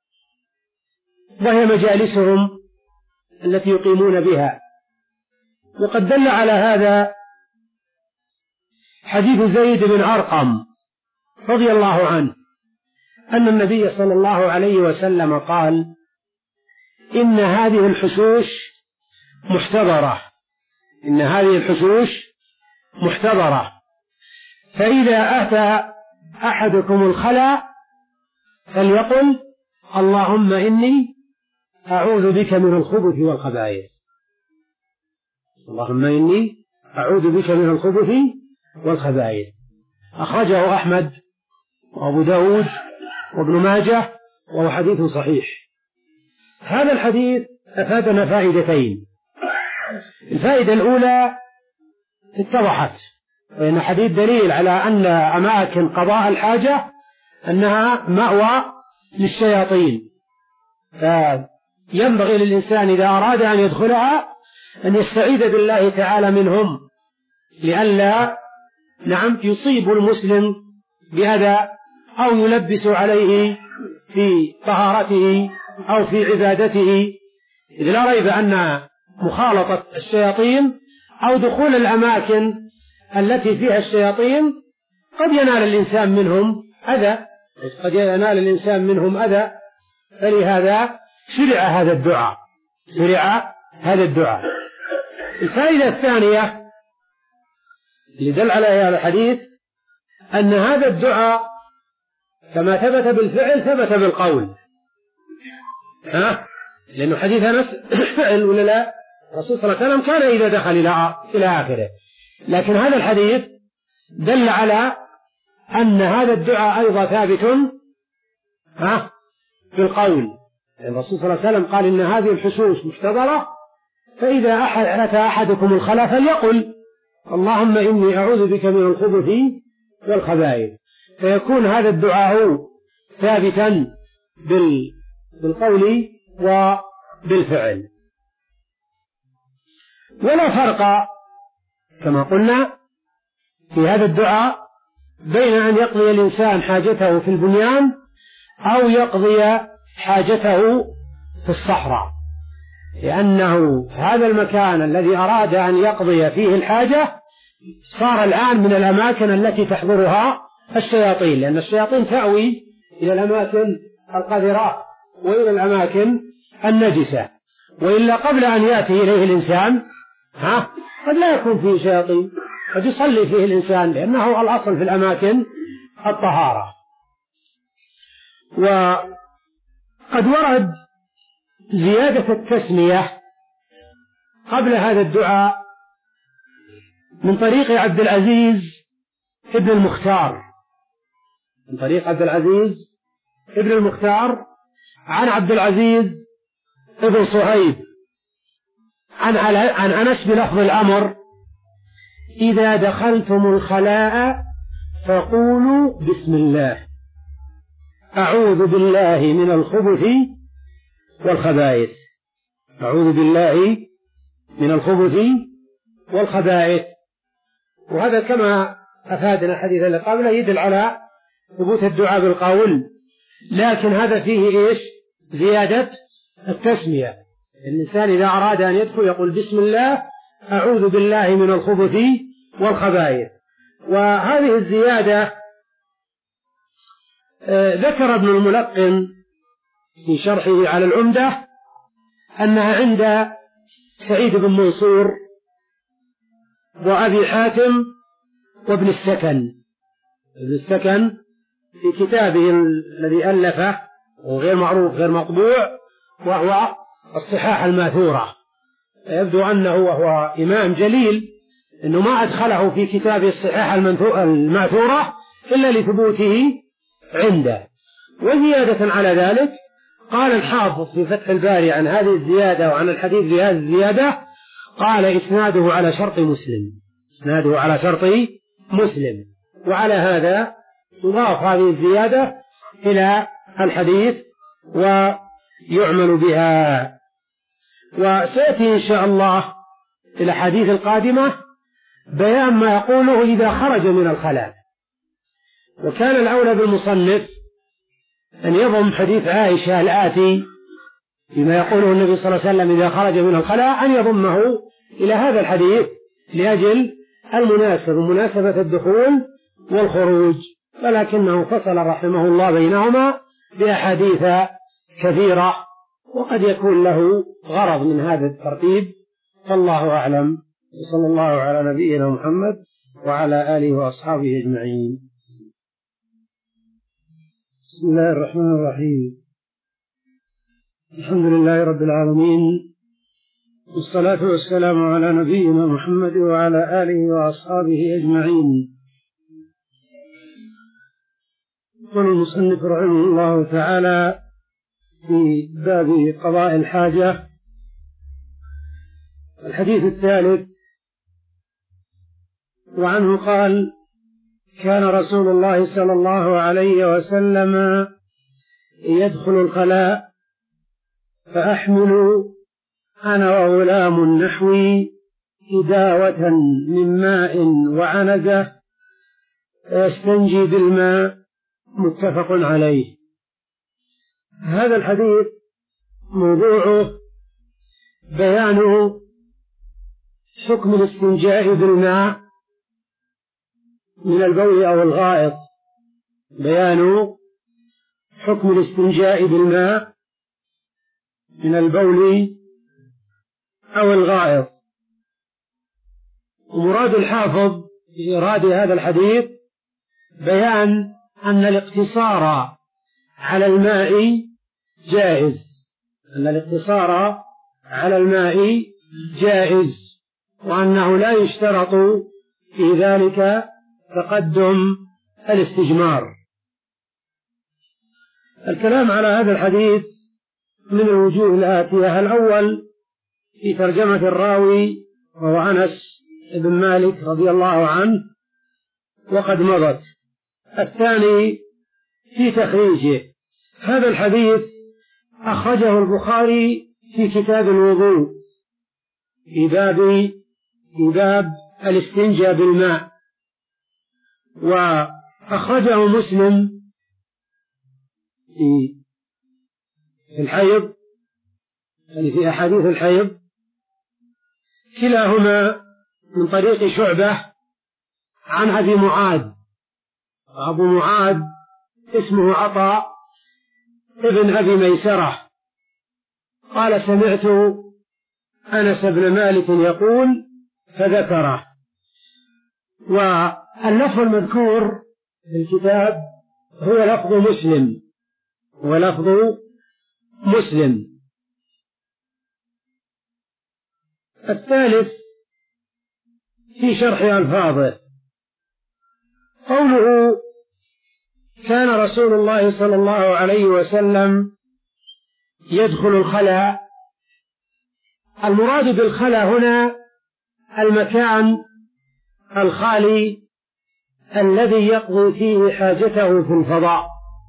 وهي مجالسهم التي يقيمون بها. وقد دل على هذا حديث زيد بن أرقم رضي الله عنه أن النبي صلى الله عليه وسلم قال: إن هذه الحشوش محتضرة، إن هذه الحشوش محتضرة، فإذا أتى أحدكم الخلاء فليقل: اللهم إني أعوذ بك من الخبث والخبائث، اللهم إني أعوذ بك من الخبث والخبائث. أخرجه أحمد وأبو داود وابن ماجه، وهو حديث صحيح. هذا الحديث أفادنا فائدتين. الفائدة الأولى اتضحت، وإن حديث دليل على أن أماكن قضاء الحاجة أنها مأوى للشياطين، فينبغي للإنسان إذا أراد أن يدخلها أن يستعيذ بالله تعالى منهم، لئلا نعم يصيب المسلم بأذى أو يلبس عليه في طهارته أو في عبادته، إذ لا ريب أن مخالطة الشياطين أو دخول الأماكن التي فيها الشياطين قد ينال الإنسان منهم أذى، قد ينال الإنسان منهم أذى. فلهذا شرع هذا الدعاء، شرع هذا الدعاء. الفائدة الثانية اللي دل على هذا الحديث أن هذا الدعاء كما ثبت بالفعل ثبت بالقول، ها؟ لأنه حديث أنس فعل ولا لا؟ الرسول صلى الله عليه وسلم كان إذا دخل إلى إلى آخره، لكن هذا الحديث دل على أن هذا الدعاء أيضا ثابت ها بالقول. الرسول صلى الله عليه وسلم قال إن هذه الحشوش محتضرة، فإذا أحد أتى أحدكم الخلاء فليقل اللهم إني أعوذ بك من الخبث والخبائث، فيكون هذا الدعاء ثابتا بالقول وبالفعل. ولا فرق كما قلنا في هذا الدعاء بين أن يقضي الإنسان حاجته في البنيان أو يقضي حاجته في الصحراء، لأنه هذا المكان الذي أراد أن يقضي فيه الحاجة صار الآن من الأماكن التي تحضرها الشياطين، لأن الشياطين تأوي إلى الأماكن القذرة وإلى الأماكن النجسة، وإلا قبل أن يأتي إليه الإنسان ها قد لا يكون فيه شياطين، قد يصلي فيه الإنسان، لأنه الأصل في الأماكن الطهارة. وقد ورد زيادة التسمية قبل هذا الدعاء من طريق عبد العزيز ابن المختار، من طريق عبد العزيز ابن المختار عن عبد العزيز ابن صهيب عن عن أنس بلفظ الأمر: إذا دخلتم الخلاء فقولوا بسم الله، أعوذ بالله من الخبث والخبائث، أعوذ بالله من الخبث والخبائث. وهذا كما أفادنا الحديث اللي قبله يدل على ثبوت الدعاء بالقول، لكن هذا فيه إيش؟ زيادة التسمية. الإنسان إذا أراد أن يدخل يقول بسم الله أعوذ بالله من الخبث والخبائث. وهذه الزيادة ذكر ابن الملقن في شرحه على العمدة أنها عند سعيد بن منصور وأبي حاتم وابن السكن. ابن السكن في كتابه الذي ألفه وغير معروف غير مطبوع وهو الصحاح الماثورة، يبدو أنه وهو إمام جليل أنه ما أدخله في كتابه الصحاح الماثورة إلا لثبوته عنده. وزيادة على ذلك قال الحافظ في فتح الباري عن هذه الزيادة وعن الحديث بهذه الزيادة، قال إسناده على شرط مسلم، إسناده على شرط مسلم. وعلى هذا تضاف هذه الزيادة إلى الحديث ويعمل بها. وسيأتي إن شاء الله في الأحاديث القادمة بيان ما يقوله إذا خرج من الخلاء. وكان الأولى بالمصنف أن يضم حديث عائشة الآتي فيما يقوله النبي صلى الله عليه وسلم إذا خرج من الخلاء، أن يضمه إلى هذا الحديث لأجل المناسبة مناسبة الدخول والخروج، ولكنه فصل رحمه الله بينهما بأحاديث كثيرة، وقد يكون له غرض من هذا الترتيب، فالله أعلم. صلى الله على نبينا محمد وعلى آله وأصحابه أجمعين. بسم الله الرحمن الرحيم. الحمد لله رب العالمين، والصلاة والسلام على نبينا محمد وعلى آله وأصحابه أجمعين. يقول المصنف رحمه الله تعالى في باب قضاء الحاجة الحديث الثالث: وعنه قال: كان رسول الله صلى الله عليه وسلم يدخل الخلاء فأحمل أنا وغلام نحوي إداوة من ماء وعنزة فيستنجي بالماء، متفق عليه. هذا الحديث موضوعه بيان حكم الاستنجاء بالماء من البول أو الغائط، بيان حكم الاستنجاء بالماء من البول أو الغائط. ومراد الحافظ في إيراد هذا الحديث بيان أن الاقتصار على الماء جائز، أن الاقتصار على الماء جائز، وأنه لا يشترط في ذلك تقدم الاستجمار. الكلام على هذا الحديث من الوجوه الآتية: الأول في ترجمة الراوي وهو أنس بن مالك رضي الله عنه وقد مضت. الثاني في تخريجه. هذا الحديث أخرجه البخاري في كتاب الوضوء في باب في باب الاستنجاء بالماء، وأخرجه مسلم في في الحيض، يعني في أحاديث الحيض، كلاهما من طريق شعبة عن أبي معاذ. أبو معاذ اسمه عطاء ابن أبي ميسرة قال: سمعت أنس بن مالك يقول فذكره. واللفظ المذكور في الكتاب هو لفظ مسلم، هو لفظ مسلم. الثالث في شرح ألفاظه. قوله: كان رسول الله صلى الله عليه وسلم يدخل الخلاء. المراد بالخلاء هنا المكان الخالي الذي يقضي فيه حاجته في الفضاء،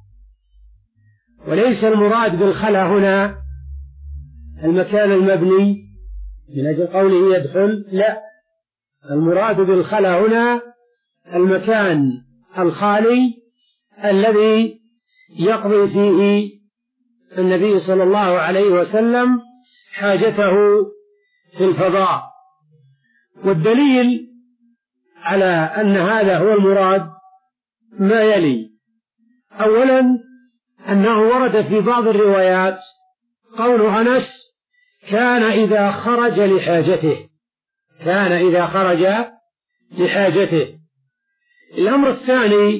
وليس المراد بالخلاء هنا المكان المبني من أجل قوله يدخل، لا، المراد بالخلاء هنا المكان الخالي الذي يقضي فيه النبي صلى الله عليه وسلم حاجته في الفضاء. والدليل على أن هذا هو المراد ما يلي: أولا أنه ورد في بعض الروايات قول أنس: كان إذا خرج لحاجته، كان إذا خرج لحاجته. الأمر الثاني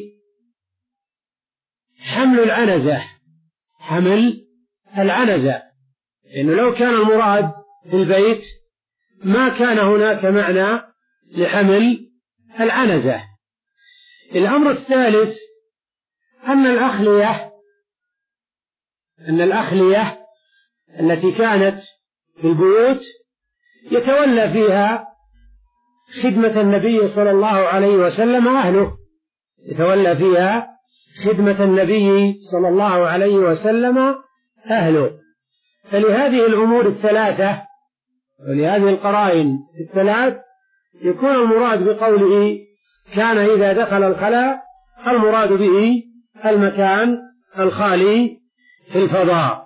حمل العنزة، حمل العنزة، لأنه لو كان المراد في البيت ما كان هناك معنى لحمل العنزة. الأمر الثالث أن الأخلية أن الأخلية التي كانت في البيوت يتولى فيها خدمة النبي صلى الله عليه وسلم أهله، يتولى فيها خدمة النبي صلى الله عليه وسلم أهله. فلهذه الأمور الثلاثة ولهذه القرائن الثلاث يكون المراد بقوله كان إذا دخل الخلاء المراد به المكان الخالي في الفضاء.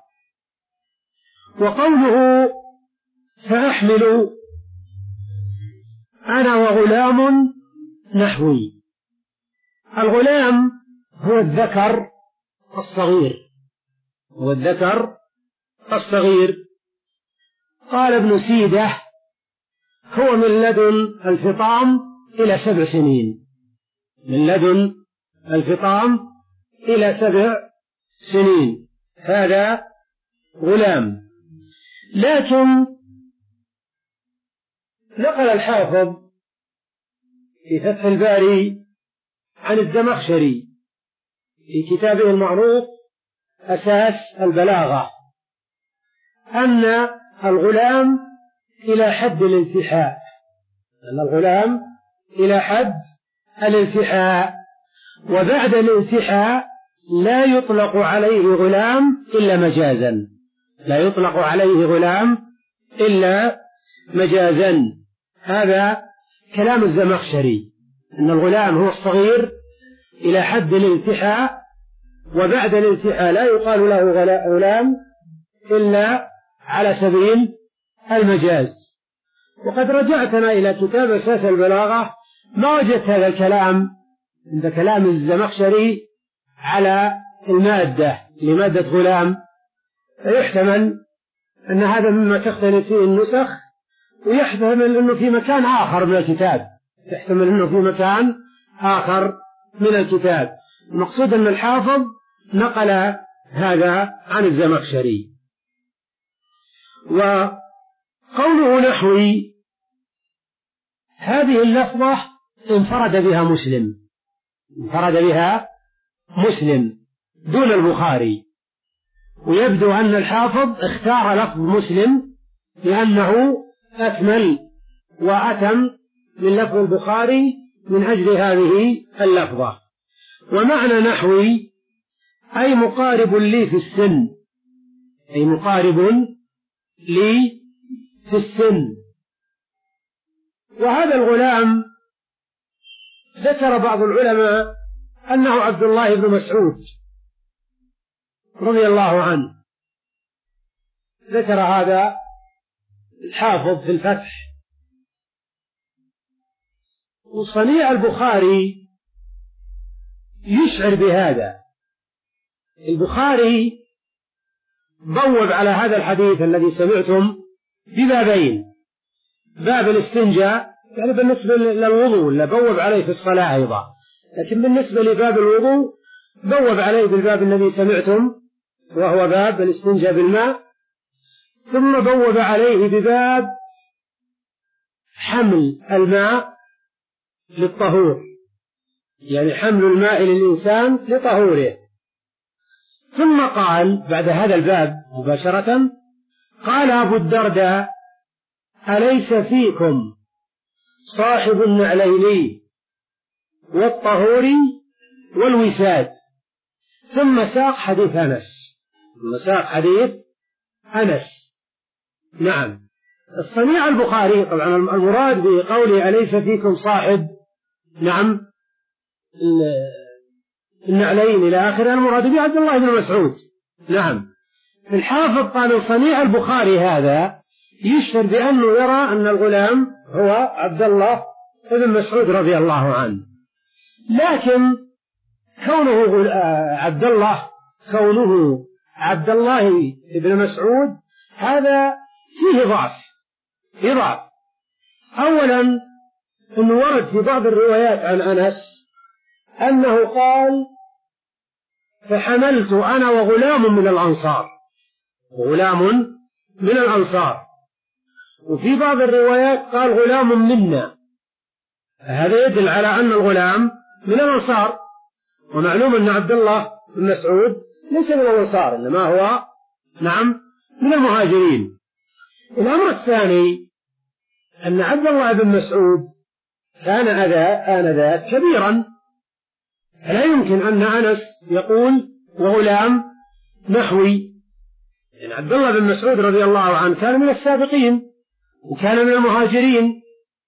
وقوله فأحمل أنا وغلام نحوي. الغلام هو الذكر الصغير، هو الذكر الصغير. قال ابن سيدة: هو من لدن الفطام إلى سبع سنين، من لدن الفطام إلى سبع سنين، هذا غلام. لكن نقل الحافظ في فتح الباري عن الزمخشري في كتابه المعروف أساس البلاغة أن الغلام إلى حد الالتحاء، أن الغلام إلى حد الالتحاء، وبعد الالتحاء لا يطلق عليه غلام إلا مجازا، لا يطلق عليه غلام إلا مجازا. هذا كلام الزمخشري، أن الغلام هو الصغير إلى حد الالتحاء، وبعد الالتحاء لا يقال له غلام إلا على سبيل المجاز. وقد رجعتنا إلى كتاب أساس البلاغة ما وجدت هذا الكلام عند كلام الزمخشري على المادة لمادة غلام، فيحتمل أن هذا مما تختلف فيه النسخ، ويحتمل أنه في مكان آخر من الكتاب، يحتمل أنه في مكان آخر من الكتاب. المقصود أن الحافظ نقل هذا عن الزمخشري. وقوله نحوي هذه اللفظة انفرد بها مسلم انفرد بها مسلم دون البخاري، ويبدو أن الحافظ اختار لفظ مسلم لأنه أكمل وأتم من لفظ البخاري من أجل هذه اللفظة. ومعنى نحوي أي مقارب لي في السن أي مقارب لي في السن. وهذا الغلام ذكر بعض العلماء أنه عبد الله بن مسعود رضي الله عنه، ذكر هذا الحافظ في الفتح. وصنيع البخاري يشعر بهذا. البخاري بوب على هذا الحديث الذي سمعتم ببابين: باب الاستنجاء يعني بالنسبة للوضوء لا بوب عليه في الصلاة أيضا، لكن بالنسبة لباب الوضوء بوب عليه بالباب الذي سمعتم وهو باب الاستنجاء بالماء، ثم بوب عليه بباب حمل الماء للطهور، يعني حمل الماء للإنسان لطهوره. ثم قال بعد هذا الباب مباشرة: قال أبو الدرداء: أليس فيكم صاحب النعلين والطهور والوساد؟ ثم ساق حديث أنس ثم ساق حديث أنس نعم. الصنيع البخاري طبعا المراد بقوله أليس فيكم صاحب نعم النعلين إلى آخر المراد به عبد الله بن مسعود نعم. الحافظ قال صنيع البخاري هذا يشعر بأنه يرى أن الغلام هو عبد الله بن مسعود رضي الله عنه، لكن كونه عبد الله كونه عبد الله بن مسعود هذا فيه ضعف فيه ضعف. أولا أنه ورد في بعض الروايات عن أنس أنه قال: فحملت أنا وغلام من الأنصار غلام من الأنصار. وفي بعض الروايات قال غلام منا، هذا يدل على أن الغلام من الأنصار، ومعلوم أن عبد الله بن مسعود ليس من الأنصار إنما هو نعم من المهاجرين. الأمر الثاني أن عبد الله بن مسعود كان آنذاك كبيرا، فلا يمكن أن أنس يقول وغلام نحوي، يعني عبد الله بن مسعود رضي الله عنه كان من السابقين وكان من المهاجرين،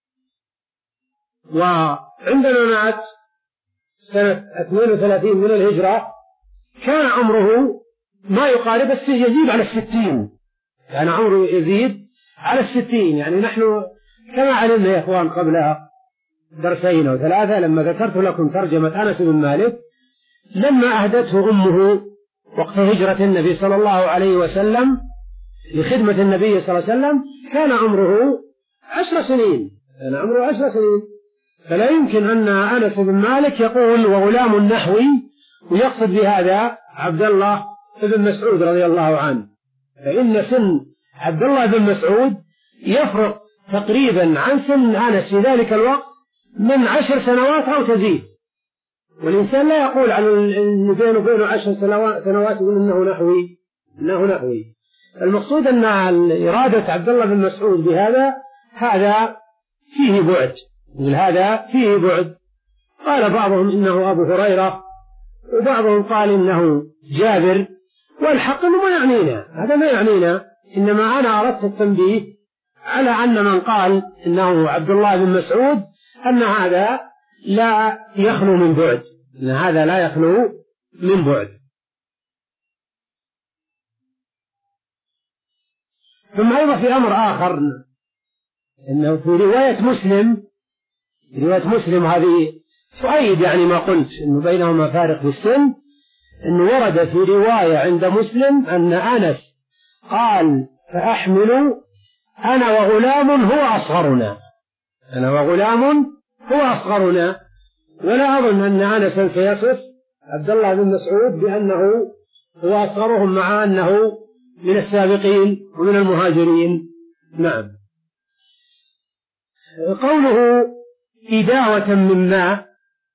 وعندما مات سنة اثنين وثلاثين من الهجرة كان عمره ما يقارب يزيد على الستين كان عمره يزيد على الستين. يعني نحن كما علمنا يا إخوان قبل درسين أو ثلاثة لما ذكرت لكم ترجمة أنس بن مالك، لما أهدته أمه وقت هجرة النبي صلى الله عليه وسلم لخدمة النبي صلى الله عليه وسلم كان عمره عشر سنين كان عمره عشر سنين فلا يمكن أن أنس بن مالك يقول وغلام نحوي ويقصد بهذا عبد الله بن مسعود رضي الله عنه، فإن سن عبد الله بن مسعود يفرق تقريبا عن سن أنس في ذلك الوقت من عشر سنوات أو تزيد، والإنسان لا يقول عن اللي بينه وبينه عشر سنوات يقول إنه نحوي إنه نحوي. المقصود أن إرادة عبد الله بن مسعود بهذا هذا فيه بعد هذا فيه بعد. قال بعضهم إنه أبو هريرة وبعضهم قال إنه جابر، والحق إنه ما يعنينا هذا ما يعنينا، إنما أنا أردت التنبيه على أن من قال إنه عبد الله بن مسعود أن هذا لا يخلو من بعد أن هذا لا يخلو من بعد. ثم أيضا في أمر آخر إنه في رواية مسلم رواية مسلم هذه تؤيد يعني ما قلت إنه بينهما فارق في السن، إنه ورد في رواية عند مسلم أن أنس قال فأحمل أنا وغلام هو أصغرنا أنا وغلام هو أصغرنا، ولا أظن أن أنسا سيصف عبد الله بن مسعود بأنه هو أصغرهم مع أنه من السابقين ومن المهاجرين. نعم. قوله إداوة من ماء،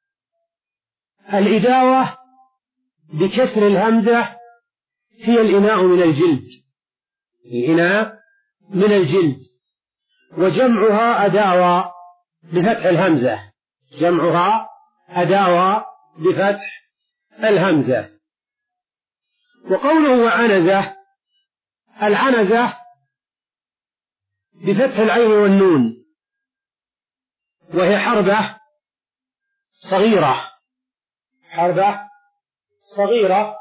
الإداوة بكسر الهمزة هي الإناء من الجلد، الإناء من الجلد، وجمعها أداوة بفتح الهمزة، جمعها أداوة بفتح الهمزة. وقوله عنزة، العنزة بفتح العين والنون، وهي حربة صغيرة، حربة صغيرة.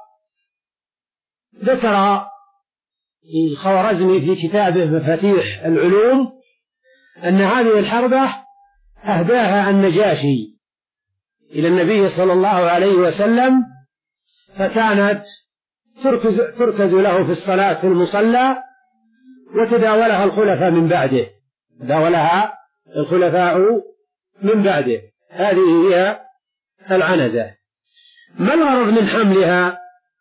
ذكر الخوارزمي في كتابه مفاتيح العلوم أن هذه الحربة أهداها النجاشي إلى النبي صلى الله عليه وسلم، فكانت تركز, تركز له في الصلاة في المصلى، وتداولها الخلفاء من بعده، تداولها الخلفاء من بعده. هذه هي العنزة. ما الغرض من حملها؟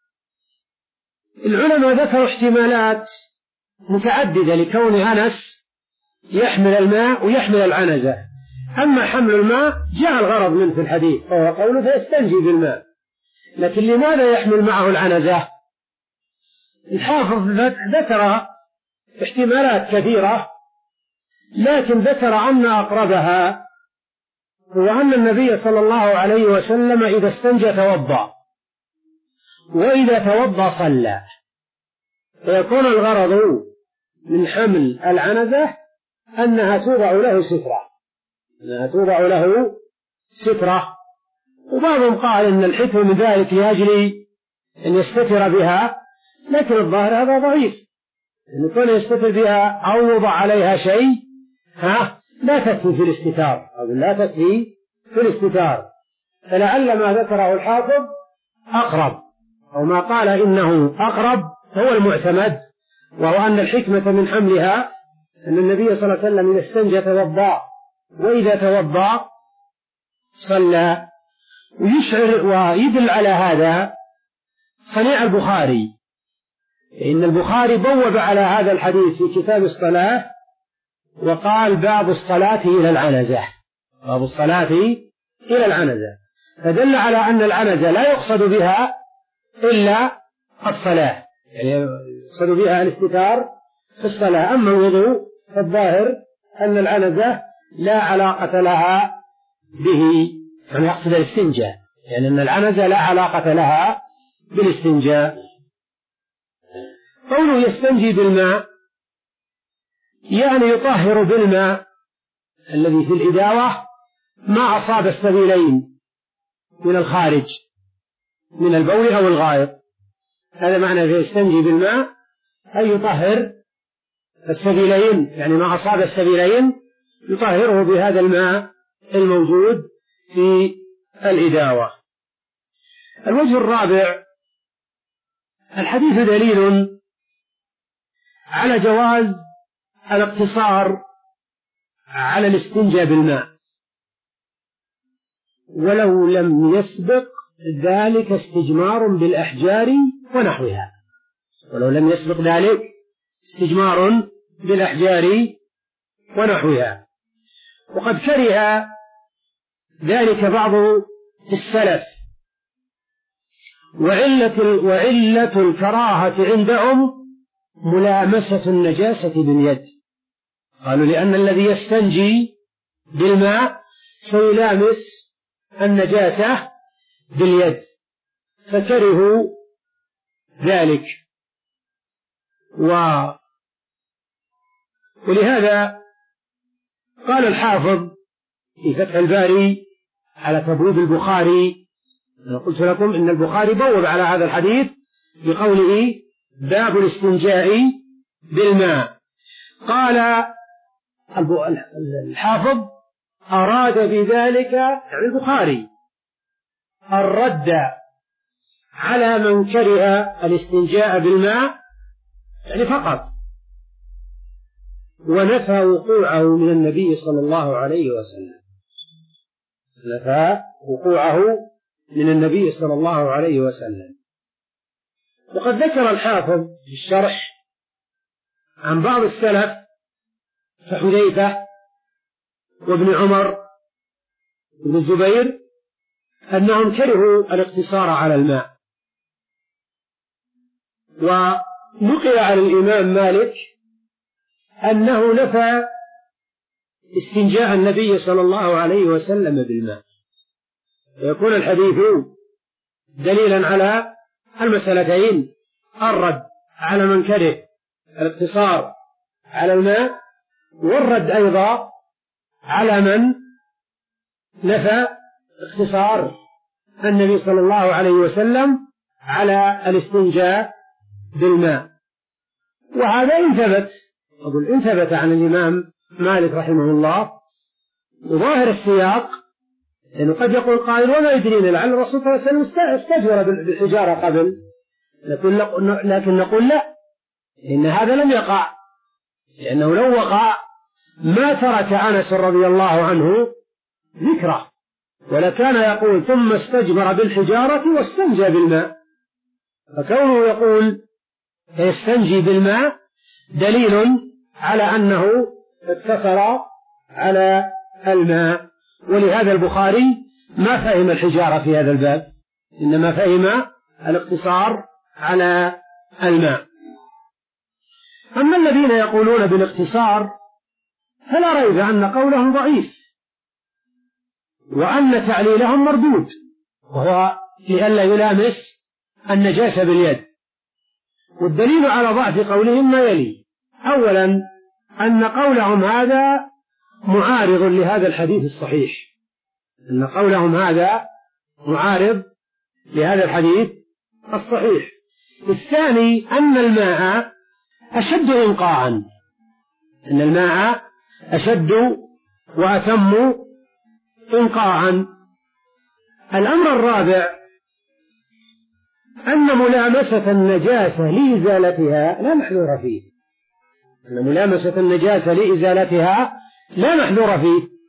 العلماء ذكروا احتمالات متعددة لكون أنس يحمل الماء ويحمل العنزة. أما حمل الماء جاء الغرض منه في الحديث، وهو قوله فيستنجي بالماء، لكن لماذا يحمل معه العنزة؟ الحافظ ذكر احتمالات كثيرة، لكن ذكر أن أقربها هو أن النبي صلى الله عليه وسلم إذا استنجى توضأ، وإذا توضأ صلى، فيكون الغرض من حمل العنزة أنها توضع له سترة، أنها توضع له سترة. وبعضهم قال إن الحكم من ذلك لأجل أن يستتر بها، لكن الظاهر هذا ضعيف، أن يكون يستتر بها أو يوضع عليها شيء ها لا تكفي في الاستتار، أو لا تكفي في الاستتار. فلعل ما ذكره الحافظ أقرب، أو ما قال إنه أقرب هو المعتمد، وهو أن الحكمة من حملها أن النبي صلى الله عليه وسلم إذا استنجى توضأ، وإذا توضأ صلى. ويشعر ويدل على هذا صنيع البخاري، إن البخاري بوب على هذا الحديث في كتاب الصلاة وقال باب الصلاة إلى العنزة، باب الصلاة إلى العنزة، فدل على أن العنزة لا يقصد بها إلا الصلاة، يعني يقصد بها الاستتار في الصلاة. أما الوضوء فالظاهر أن العنزة لا علاقة لها به، يعني يقصد الاستنجاء، يعني أن العنزة لا علاقة لها بالاستنجاء. قوله يستنجي بالماء يعني يطهر بالماء الذي في الإداوة ما أصاب السبيلين من الخارج من البول أو الغائط، هذا معنى يستنجي بالماء أي يطهر السبيلين، يعني ما أصاب السبيلين يطهره بهذا الماء الموجود في الإداوة. الوجه الرابع، الحديث دليل على جواز الاقتصار على الاستنجاء بالماء ولو لم يسبق ذلك استجمار بالأحجار ونحوها، ولو لم يسبق ذلك استجمار بالأحجار ونحوها. وقد كره ذلك بعض السلف، وعلة, وعلة الكراهة عندهم ملامسة النجاسة باليد، قالوا لأن الذي يستنجي بالماء سيلامس النجاسة باليد، فكرهوا ذلك. و... ولهذا قال الحافظ في فتح الباري على تبويب البخاري، أنا قلت لكم إن البخاري بوب على هذا الحديث بقوله باب الاستنجاء بالماء، قال الحافظ أراد بذلك يعني البخاري الرد على من كره الاستنجاء بالماء يعني فقط، ونفى وقوعه من النبي صلى الله عليه وسلم. نفى وقوعه من النبي صلى الله عليه وسلم. وقد ذكر الحافظ في الشرح عن بعض السلف كحذيفة وابن عمر وابن الزبير أنهم كرهوا الاقتصار على الماء. ونقل عن الإمام مالك أنه نفى استنجاء النبي صلى الله عليه وسلم بالماء، ويكون الحديث دليلا على المسألتين: الرد على من كره الاقتصار على الماء، والرد أيضا على من نفى اختصار النبي صلى الله عليه وسلم على الاستنجاء بالماء. وهذا إن ثبت، أقول إن ثبت عن الإمام مالك رحمه الله، وظاهر السياق لأنه قد يقول قائل: وما يدرينا لعل الرسول صلى الله عليه وسلم استجور بالحجارة قبل، لكن نقول لا، إن هذا لم يقع، لأنه لو وقع ما ترك أنس رضي الله عنه ذكره، ولكان يقول: ثم استجمر بالحجارة واستنجى بالماء. فكونه يقول يستنجي بالماء دليل على أنه اقتصر على الماء. ولهذا البخاري ما فهم الحجارة في هذا الباب، إنما فهم الاقتصار على الماء. أما الذين يقولون بالاقتصار فلا ريب أن قولهم ضعيف، وأن تعليلهم مردود، وهو لئلا يلامس النجاسة باليد. والدليل على ضعف قولهم ما يلي: أولا أن قولهم هذا معارض لهذا الحديث الصحيح، أن قولهم هذا معارض لهذا الحديث الصحيح. الثاني أن الماء أشد إنقاعا، أن الماء أشد وأتم إنقاعا. الأمر الرابع أن ملامسة النجاسة لإزالتها لا محذور فيه، أن ملامسة النجاسة لإزالتها لا محذور فيه،